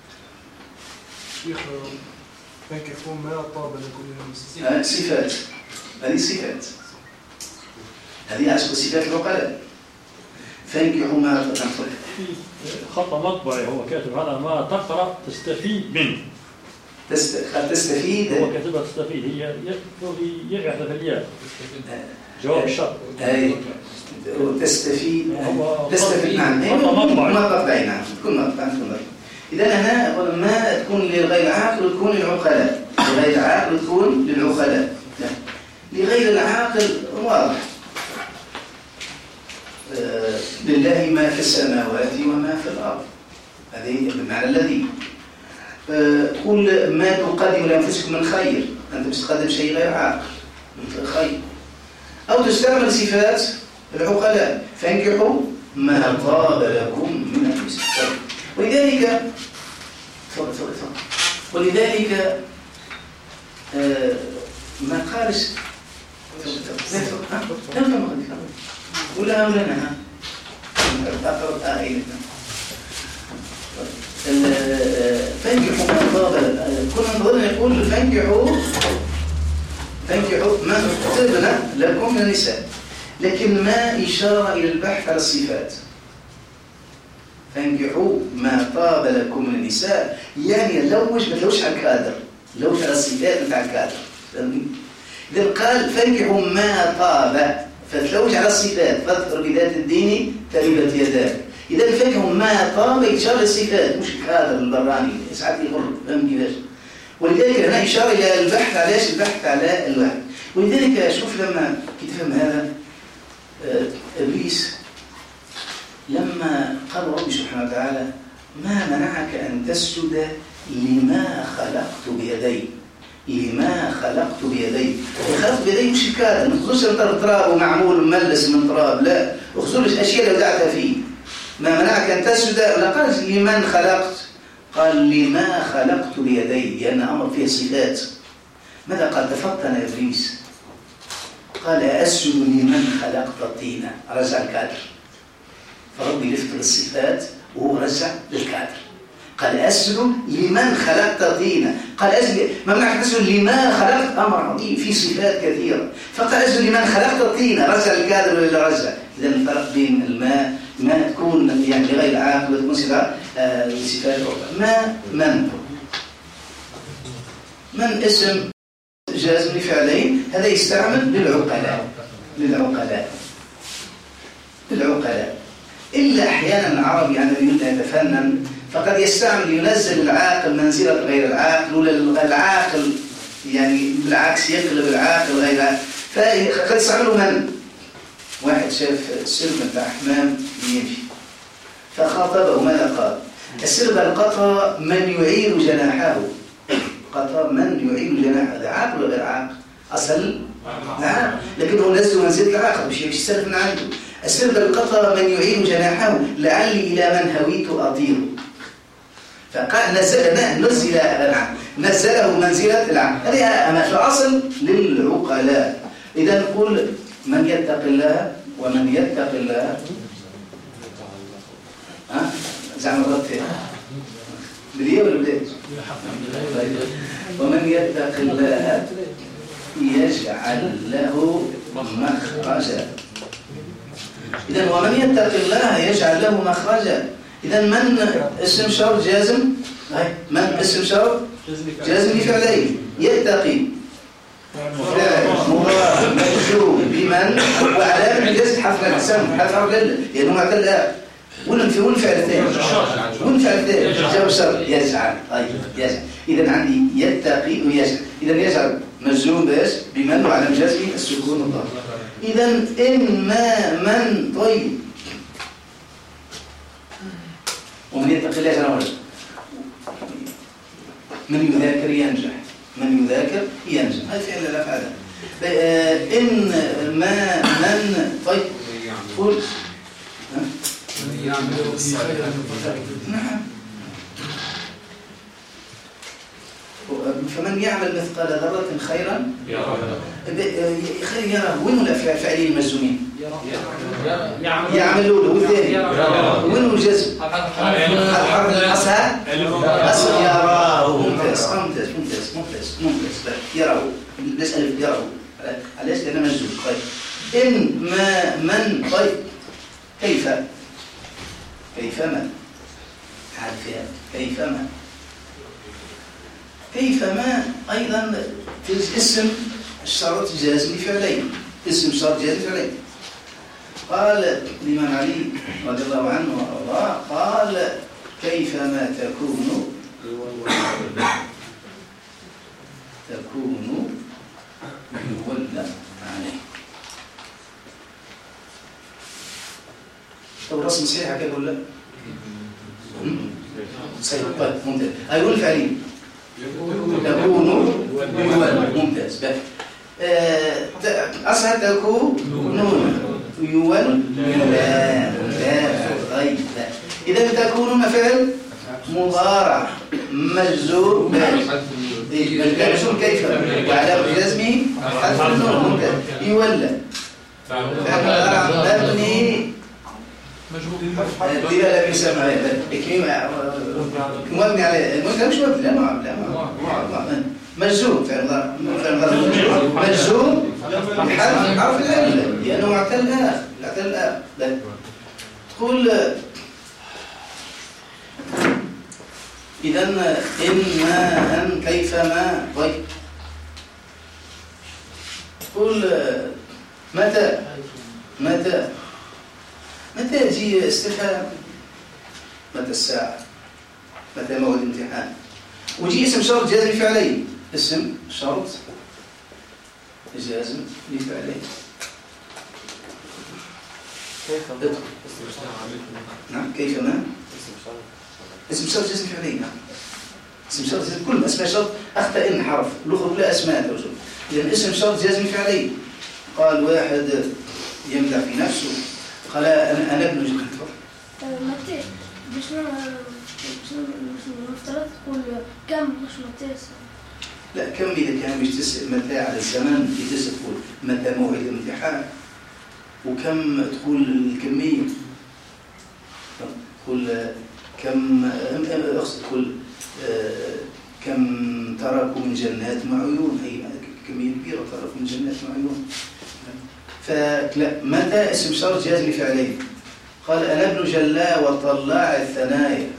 Speaker 3: شيخ فانكحوا ما طاب لكم
Speaker 2: صفات. هذه صفات، هذه عشق صفات العقلاء. فانكحوا ما طاب.
Speaker 4: خطأ مطبعي هو كاتب هذا ما تقرأ تستفيد منه.
Speaker 2: تستفيد
Speaker 4: هو كاتبها تستفيد، هي يحذف الياء. جواب الشرط.
Speaker 2: أي تستفيد نعم. مطبعي نعم. كل مطبع. إذا هنا ما تكون لغير العاقل تكون للعقلاء. لغير العاقل تكون للعقلاء. لا. لغير العاقل واضح. لله ما في السماوات وما في الأرض. هذه بمعنى الذي تقول ما تقدم لأنفسكم من خير. أنت تستخدم شيء غير عاقل مثل خير. أو تستعمل صفات العقلاء، فانكحوا ما طاب لكم من النساء. ولذلك ولذلك ما قالش ولا لنا أقرأ آية فانكحوا ما طاب كنا نظن يقول فانكحوا ما طبنا لكم من النساء، لكن ما إشارة إلى البحث على الصفات. فانكحوا ما طاب لكم من النساء، يعني ما تلوش على الكادر، لوش على الصفات بتاع الكادر. إذا قال فانكحوا ما طاب فتلوش على الصفات، فاذكر بذات الدين تربت يداك. إذا فانكحوا ما طاب إشارة للصفات مش الكادر البراني ساعات يغر، فهم كيفاش؟ ولذلك هنا إشارة إلى البحث علاش البحث على الوحي. ولذلك شوف لما تفهم هذا إبليس لما قال ربي سبحانه وتعالى ما منعك أن تسجد لما خلقت بيدي، لما خلقت بيدي. خلقت بيدي مش كذا، ما تخصوش تراب ومعمول مملس من تراب، لا، وخصوص الأشياء اللي ودعتها فيه. ما منعك أن تسجد، لا قال لمن خلقت، قال لما خلقت بيدي، لأن أمر فيه صفات. ماذا قال؟ تفطن إبليس قال أسجد لمن خلقت الطينة، رجع الكادر. فربي يفتر الصفات وهو رجع للكادر. قال أسجد لمن خلقت طينة، قال أسجد ما منعك تسجد لما خلقت، أمر عظيم فيه صفات كثيرة. فقال أسجد لمن خلقت طينة، رجع الكادر ولا رجع. إذا الفرق بين الماء ما تكون يعني غير عاقل وتكون صفات أخرى. من اسم جازم لفعلين، هذا يستعمل للعقلاء إلا أحيانا العربي يعني يتفنن فقد يستعمل ينزل العاقل منزلة غير العاقل، ولا العاقل يعني بالعكس يقلب العاقل غير العاقل. فقد يستعملوا من واحد شاف السرب بتاع حمام يمشي فخاطبه، ماذا قال؟ السرب القطر من يعير جناحه، قطر من يعير جناحه، هذا عاقل ولا غير عاقل؟ أصل نعم، لكن هو نزل منزلة العاقل مش يستلف من عنده. السرب القطر من يعير جناحه لعلي إلى من هويت أطير. فقال نزله منزلة العقل. هذه أما في الأصل للعقلاء. إذا نقول من يتق الله ومن يتق الله زعم الرد بديه ولا بديه؟ ومن يتق الله يجعل له مخرجا. إذا ومن يتق الله يجعل له مخرجا. إذا من اسم شرط جازم، من اسم شرط جازم لفعلين، يتقي فعل مضارع مجزوم بمن وعلامة الجزم حرف القسم حرف العله لأنه معتل. والفعل الثاني جواب شرط يجعل. طيب يجعل. إذا عندي يتقي ويجعل. إذا يجعل مجزوم باش بمن وعلامة جزمه السكون الظاهر. إذا إن ما من طيب ومن يتقي الله يجعل ولد. من يذاكر ينجح، من يذاكر ينجح. هذا فعل لا فعل. إن ما من طيب قول
Speaker 3: من يعمل الصالحات.
Speaker 2: نعم. فمن يعمل مثقال ذرة خيرا خير يراه. وين الفعلين المجزومين؟ يعملون. والثاني وين الجزم؟ الحرف الأصل أصل يراه. ممتاز ممتاز ممتاز ممتاز ممتاز. يراه نسأل يراه علاش؟ لأنه مجزوم. طيب إن ما من طيب كيفما عارفها كيفما أيضا اسم الشرط جازم لفعلين. اسم شرط جازم لفعلين. قال الإمام علي رضي الله عنه وأرضاه قال كيفما تكون يولى عليه. طب الرسم صحيح كده ولا لا؟ صحيح. طيب ممتاز. أيقول الفعلين تكون ممتاز. أصلها تكون يولى. طيب إذا تكون فعل مضارع مجزوم مجزوم كيف وعلى جزمه حذف النون. ممتاز. يولى فعل مضارع مبني الدلالة بيسمى مبني على المبني مش مبني لا مجزوم فعل مضارع مجزوم بحذف حرف العلة لأنه معتل تقول إذن إما أن كيفما. طيب تقول متى يجي استفهام؟ متى الساعة؟ متى موعد الامتحان؟ ويجي اسم شرط جازم لفعلين. اسم شرط جازم لفعلين. نعم كيفما اسم شرط جازم فعلين. نعم اسم شرط جازم كل اسماء شرط اخطا ان حرف الاخرى كلها اسماء توجد. لان اسم شرط جازم فعلين. قال واحد يمدح في نفسه قال انا ابن جد.
Speaker 5: متى باش نفترض تقول كم مش متى.
Speaker 2: لا كم اذا كان مش تسال متى على الزمن تقول متى موعد الامتحان. وكم تقول الكميه تقول كم اقصد تقول كم تركوا من جنات وعيون. هي كميه كبيره تركوا من جنات وعيون. فلا متى اسم شرط جازم لفعلين. قال انا ابن جلاء وطلاع الثنايا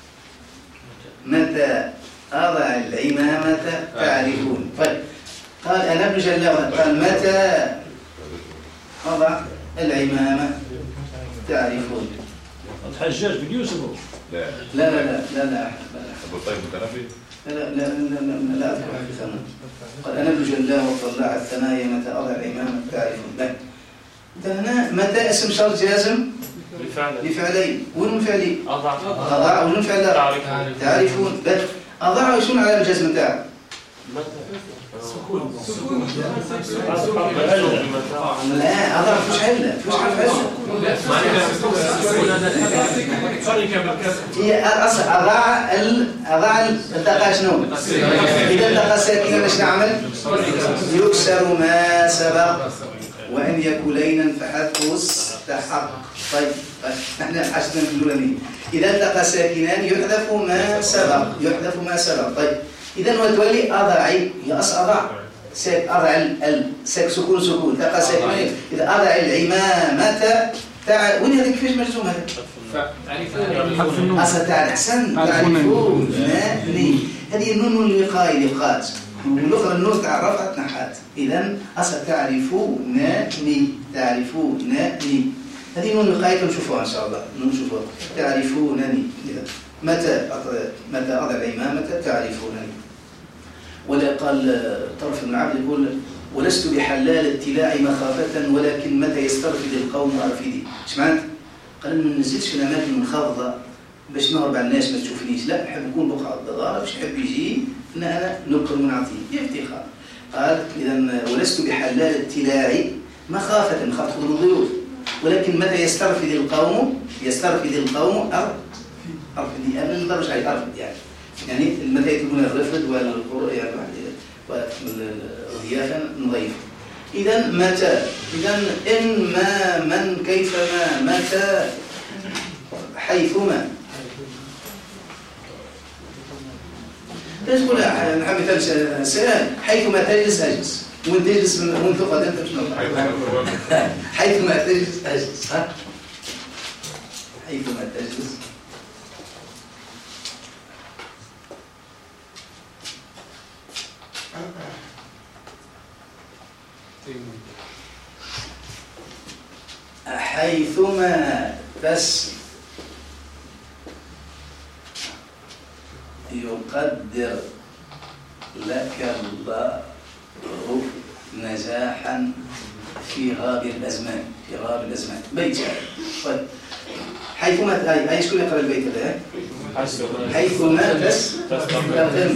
Speaker 2: متى اضع العمامه تعرفون. طيب قال انا ابن جلاء قال متى اضع العمامه تعرفون.
Speaker 4: الحجاج بن يوسف.
Speaker 2: لا لا لا لا لا
Speaker 6: أبو طيب متنبي؟
Speaker 2: لا لا لا لا لا أذكر في ثمن. قال أنا ابن جلاء وطلع الثنايا متى أضع الإمام تعرفون. لا هنا متى اسم شرط جازم لفعلين. وين فعلي؟ أضع وين فعل تعرفون. أضع وشون على الجزم تاعه؟
Speaker 3: سكون
Speaker 2: لا أضع فيش علة فيش حرف علة. هي الأصل أضع التقى شنو؟ إذا التقى ساكنة باش نعمل؟ يكسر ما سبق وإن يكن لينا فحذفه استحق. طيب احنا حاجتنا في الأولانية. إذا التقى ساكنان يحذف ما سبق. طيب إذا وتولي أضعي هي أصل أضع أضع سكون تقى ساكنين. إذا أضع العمامة وين هذيك فيش مرسوم هذا؟ تعرفون أصل أحسن تعرفون هذه النون الوقاية اللي بقات والأخرى النون تعرفت نحات. إذا أصل تعرفونني هذه نون الوقاية نشوفوها إن شاء الله نشوفوها. تعرفونني إذا متى أضع العمامة تعرفونني. ولا قال طرف بن عبد يقول ولست بحلال التلاع مخافة ولكن متى يسترفد القوم أرفدي. ايش معنى؟ قال ما نزلش في الأماكن منخفضة باش نهرب على الناس ما تشوفنيش. لا نحب نكون بقعة الضغارة باش نحب يجي إن أنا نكرم ونعطيه افتخار. قال إذا ولست بحلال التلاع مخافة خاطر الضيوف ولكن متى يسترفد القوم أرفدي. أنا ندرج عليه أرفد يعني متى يكون الرفد والقرء يعني والضيافة نضيف. إذا متى إن ما من كيفما متى حيثما. تقول نحب سؤال حيثما تجلس أجلس وين تجلس وين تقعد أنت مش نقعد. حيثما تجلس أجلس حيثما تجلس. حيثما يقدر لك الله نجاحا في غاب الأزمان بيت. طيب حيثما أي شكون يقرأ البيت هذا؟ حيثما تستقم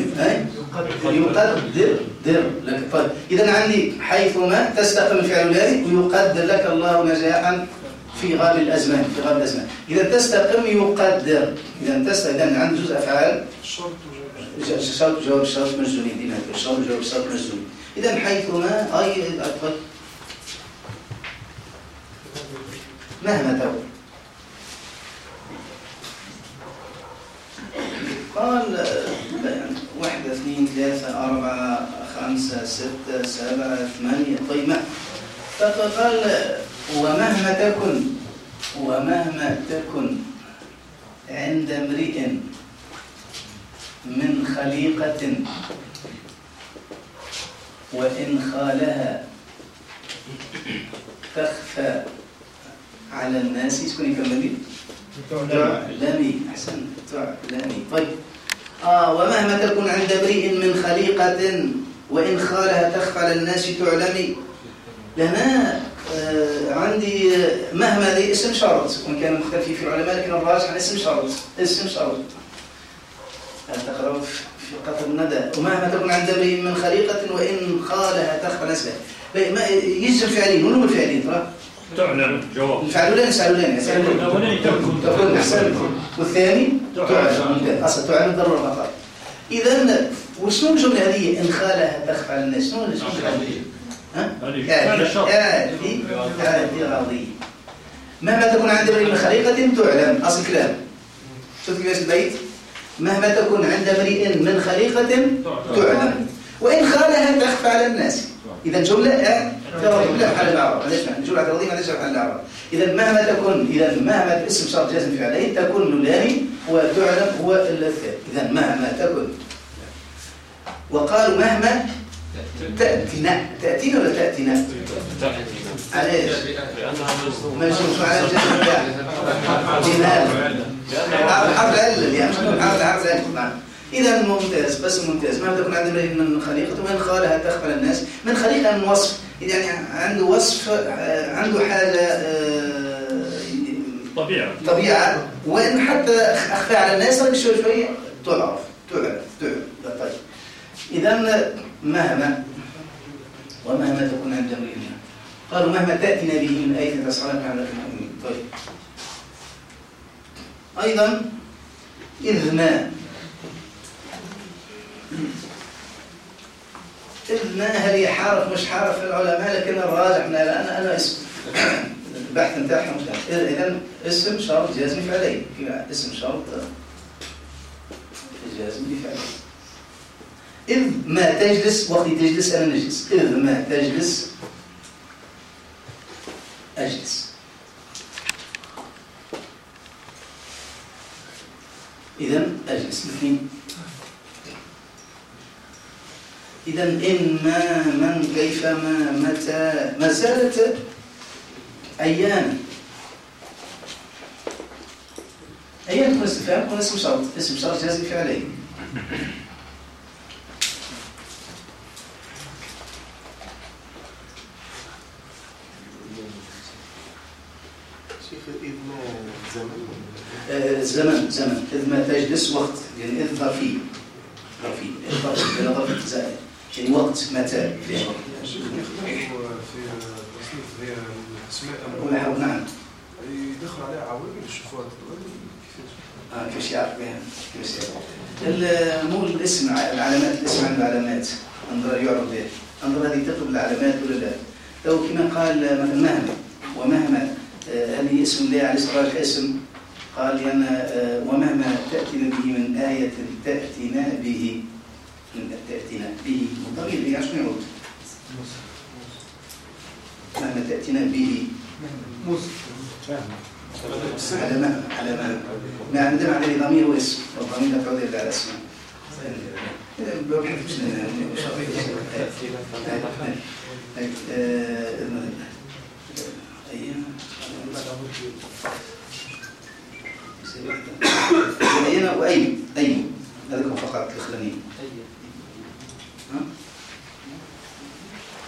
Speaker 2: يقدر لك. طيب إذا عندي حيثما تستقم الفعل ذلك ويقدر لك الله نجاحا في غالب الأزمان. إذا تستقم يقدر. إذا عندي جزء أفعال شرط جواب الشرط مجزومين. ديما الشرط جواب الشرط مجزومين. إذا حيثما أي مهما تكن. قال 1 2 3 4 5 6 7 8. طيب ما فقال ومهما تكن عند امرئ من خليقة وإن خالها تخفى على الناس. شكون يكمل؟ تعلمي. أحسن تعلمي. طيب ومهما تكن عند امرئ من خليقة وإن خالها تخفى على الناس تعلمي. لهنا عندي مهما ذي اسم شرط، وإن كان مختلف في العلماء لكن الراجح عن اسم شرط. تقرأ في قطر الندى. ومهما تكن عند امرئ من خليقة وإن خالها تخفى على الناس. يجزم فعلين. من هم الفعلين ترى؟
Speaker 4: تعلم جواب.
Speaker 2: الفعلولين تكون أحسن. والثاني تعلم. أصلا تعلم ضرورة مقال. إذا وشنو الجملة هذه؟ إن خالها تخفى على الناس. شنو الجملة؟ هذه راضي. مهما تكون عند امرئ من خليقة تعلم. أصل كلام. شوف كيف البيت. مهما تكون عند امرئ من خليقة تعلم وإن خالها تخفى على الناس. إذا جملة لا محل الأعراب. معلش جملة اعتراضية معلش محل الأعراب. إذا مهما اسم شرط جازم فعلين تكون اللام وتعلم هو الثالث. إذا مهما تكن. وقالوا مهما تأتينا ولا تأتينا؟ عليش؟ مجموع على حرف العلة يعني حرف العلة. إذا ممتاز. بس ممتاز. ما تكون عند امرئ من خليقة وإن خالها تخفى على الناس. من خليقة من وصف، يعني عنده وصف، عنده حالة طبيعة وإن حتى أخفى على الناس رك شوية تعرف. طيب إذا مهما ومهما تكون عند امرئ. قالوا مهما تأتينا به من آية تسعى على المؤمنين. طيب أيضا إذ ما هذه حرف مش حرف العلماء لكن الراجح أنا اسم البحث نتاعهم. إذا اسم شرط جازم فعلين. اسم شرط جازم بفعلين. إذ ما تجلس وقت تجلس أنا نجلس. إذ ما تجلس أجلس. إذا أجلس الاثنين. إذا إن ما من كيف ما متى ما زالت أيام تكون استفهام تكون اسم شرط جازم فعلين. زمن إذ ما تجلس وقت يعني إذ ظرفي ظرف زائد يعني وقت متى في تصنيف نعم
Speaker 3: يدخل عليها عوامل الشفوات
Speaker 2: كيفاش يعرف بها مو الاسم العلامات. الاسم عنده علامات انظر يعرف بها. انظر هذه تطلب العلامات ولا لا. لو كما قال مثلا ومهما هذه اسم الله عليه الصلاة والسلام اسم. قال لأن ومهما تأتينا به من آية تأتينا به الضمير يعني شنو يعود؟ مهما تأتينا به على ما عندنا عليه ضمير واسم. والضمير لا تعود إلا على اسمه. أينا وأي هذاكم فقط الأخرانيين.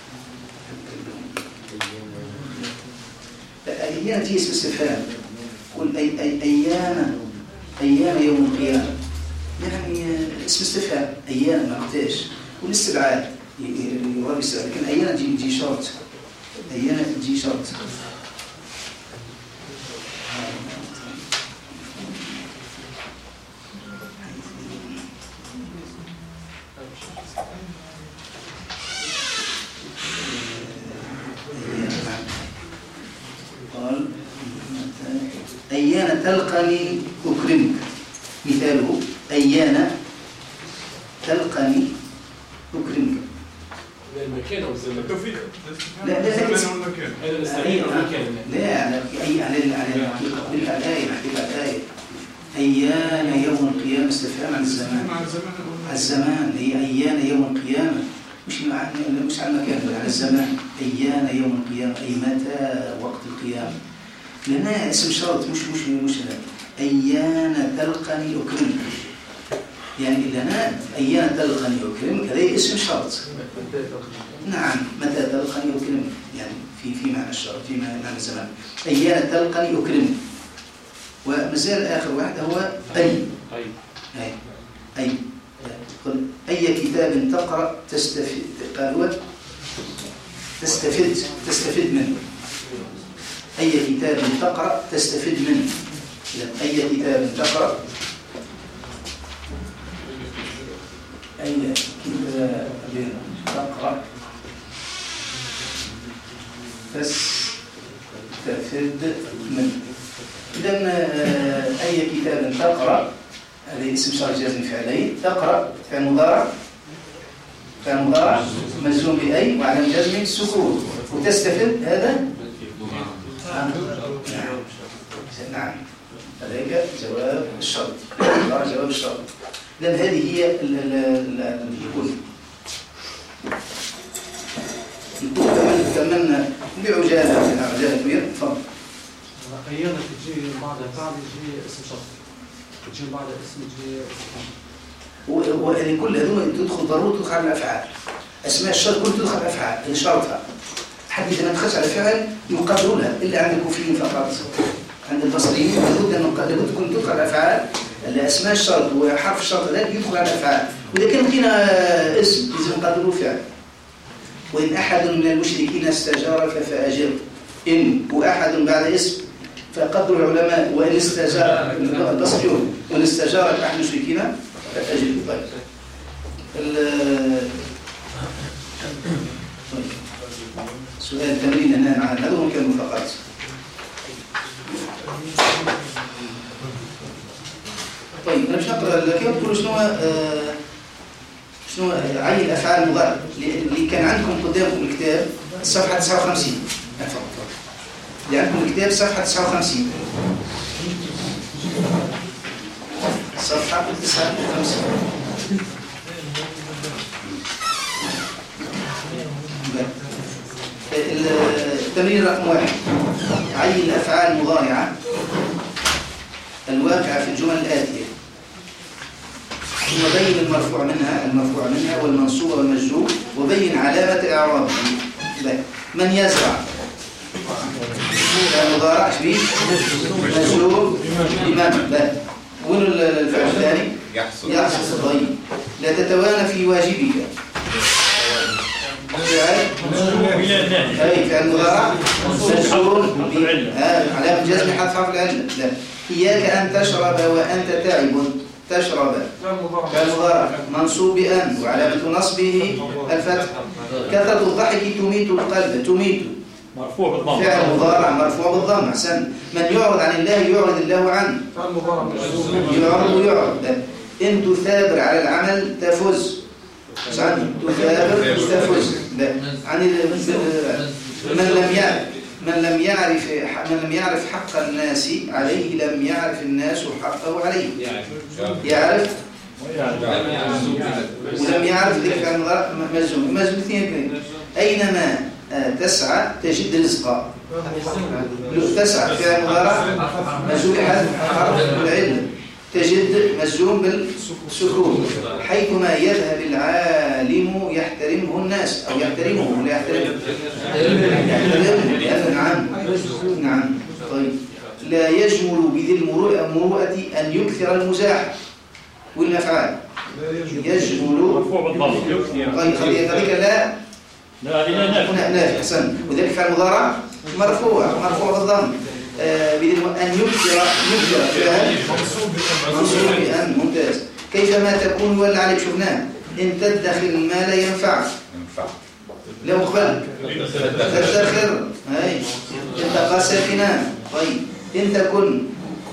Speaker 2: هي تجي اسم استفهام قل أيان يوم القيامة، يعني اسم استفهام، أيان ما قلتاش، والاستبعاد يراد الاستبعاد، لكن أيان تجي شرط، أيان تجي شرط. قال أيان تلقني أكرمك، مثاله أيان تلقني أكرمك.
Speaker 4: المكان أو الزمان؟
Speaker 2: لا لا لا الآية أيان يوم القيامة استفهام عن الزمان، عن الزمان هي أيان يوم القيامة، مش على المكان، على الزمان. أيان يوم القيامة أي متى وقت القيامة، لأنها اسم شرط مش أيان تلقني أكرمك، يعني لنا أيان تلقني أكرمك هذا اسم شرط. نعم متى تلقني أكرمك، يعني في معنى الشرط، في معنى الزمان. أيان تلقني أكرمك. ومازال آخر واحد هو أي كتاب تقرأ تستفيد منه. أي كتاب تقرأ تستفيد منه. أي كتاب تقرأ، أي كتاب تقرأ تستفيد منه. إذن أي كتاب تقرأ هذا اسم شرط جازم فعلين. تقرأ فعل مضارع مجزوم بأي وعلى جزم السكون، وتستفيد هذا نعم هذاك جواب الشرط، جواب الشرط. لأن هذه هي الكل كمان بعجالة كبيرة. تفضل.
Speaker 3: أحيانا تجي بعد فعل يجي اسم شرط، تجي بعد اسم يجي
Speaker 2: وهذه كل هذول تدخل ضروري تدخل على الأفعال. أسماء الشرط كل تدخل على الأفعال اللي شرطها، حتى إذا ما دخلش على فعل يقدرونها إلا عند الكوفيين فقط. عند البصريين لابد تكون تدخل على الأفعال، أسماء الشرط وحرف الشرط ذلك يدخل على الأفعال. وإذا كان لقينا اسم لازم نقدروه فعل. وإن أحد من المشركين استجارك فأجره، إن وأحد بعد اسم فقدر العلماء. وإن استجار البصريون وإن استجارك أحد المشركين فأجره. طيب سؤال تمرين هنا عن هذا ممكن فقط. طيب أنا مش هقرأ لكن أقول شنو عين الأفعال المضارعة اللي كان عندكم قدامكم الكتاب صفحة 59. اللي عندكم الكتاب صفحة 59. صفحة 59. التمرين رقم 1 عين الأفعال المضارعة الواقعة في الجمل الآتية، ثم بين المرفوع منها والمنصوب والمجزوم، وبين علامة إعرابه. من يزرع المضارع شبيه مجزوم بمن. وين الفعل الثاني؟ يحصل. طيب لا تتوانى في واجبك. أي فعل مضارع مجزوم علامة جزم حذف حرف العلة. لا إياك أن تشرب وأنت تعب. تشرب فعل مضارع منصوب بأن وعلامة نصبه الفتح. كثرة الضحك تميت القلب. تميت
Speaker 4: مرفوع بالضم.
Speaker 2: فعل مضارع مرفوع بالضم. أحسن. من يعرض عن الله يعرض الله عنه.
Speaker 3: فعل مضارع
Speaker 2: يعرض. إن تثابر على العمل تفز. تثابر تفز. من لم يعرف حق الناس عليه لم يعرف الناس حقه عليه. يعرف ولم يعرف ذلك عن مجزوم اثنين. أينما تسعى تجد رزقا. تسعى فعل مضارع مجزوم بحذف حرف العلة. تجد مجزوم بالسكون. حيثما يذهب العالم يحترمه الناس أو يحترمه ولا يحترمه. نعم. طيب لا يجمل بذي المروءة أن يكثر المزاح والأفعال. يجمل
Speaker 4: مرفوع بالضم.
Speaker 2: ذلك لا
Speaker 4: لا
Speaker 2: نافع حسن، وذلك فعل مضارع مرفوع بالضم. أن يكثر منصوب بأن. ممتاز. كيفما تكون ولا عليك شفناه. إن تدخل المال ينفع لا مقبل تدخر. هاي تبقى ساكنان. طيب إن تكن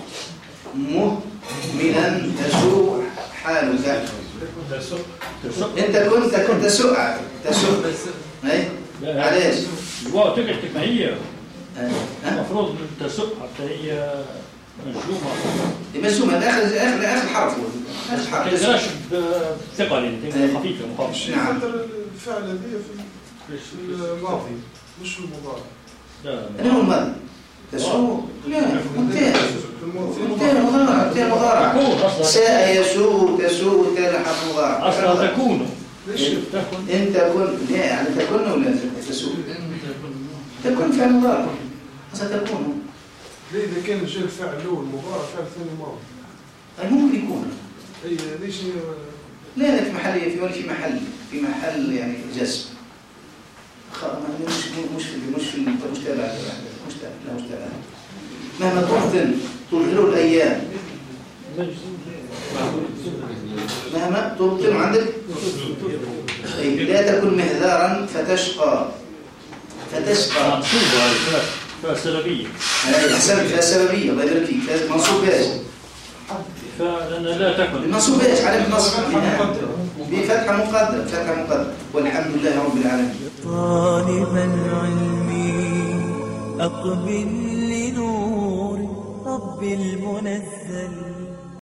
Speaker 2: مهملا تسوء حالك. إن تكن تسوء. هاي علاش
Speaker 4: الواو تقعد كما هي. المفروض تسوء حتى هي
Speaker 2: مجزومة آخر حرف.
Speaker 4: ما تقدرش بثقل خفيفة مخففة.
Speaker 2: نعم.
Speaker 6: الفعل هذه في الماضي مش في المضارع.
Speaker 2: أنا هو الماضي تسوء. لا منتهى مضارع. ساء يسوء تسوء تالي حرف مضارع.
Speaker 4: أصلا تكون.
Speaker 2: إن تكن لا يعني تكن ولا تسوء. تكن فعل مضارع. أصلا تكون.
Speaker 6: ليه إذا كان جاء الفعل الأول مضارع فعل ثاني ماضي؟
Speaker 2: ممكن يكون.
Speaker 6: أي ليش؟
Speaker 2: لا في محل في محل يعني جزم. مش في المشتبه. مهما تظهر الأيام. مهما تبطل عندك. لا تكن مهذارا فتشقى.
Speaker 4: فيها سببية.
Speaker 2: فيها سببية. الله يبارك فيك. منصوب باش.
Speaker 4: فلأن لا تكن.
Speaker 2: المنصوب باش على النصب بفتحة مقدر. والحمد لله رب العالمين.
Speaker 1: طالب العلم أقبل لنور رب المنزل.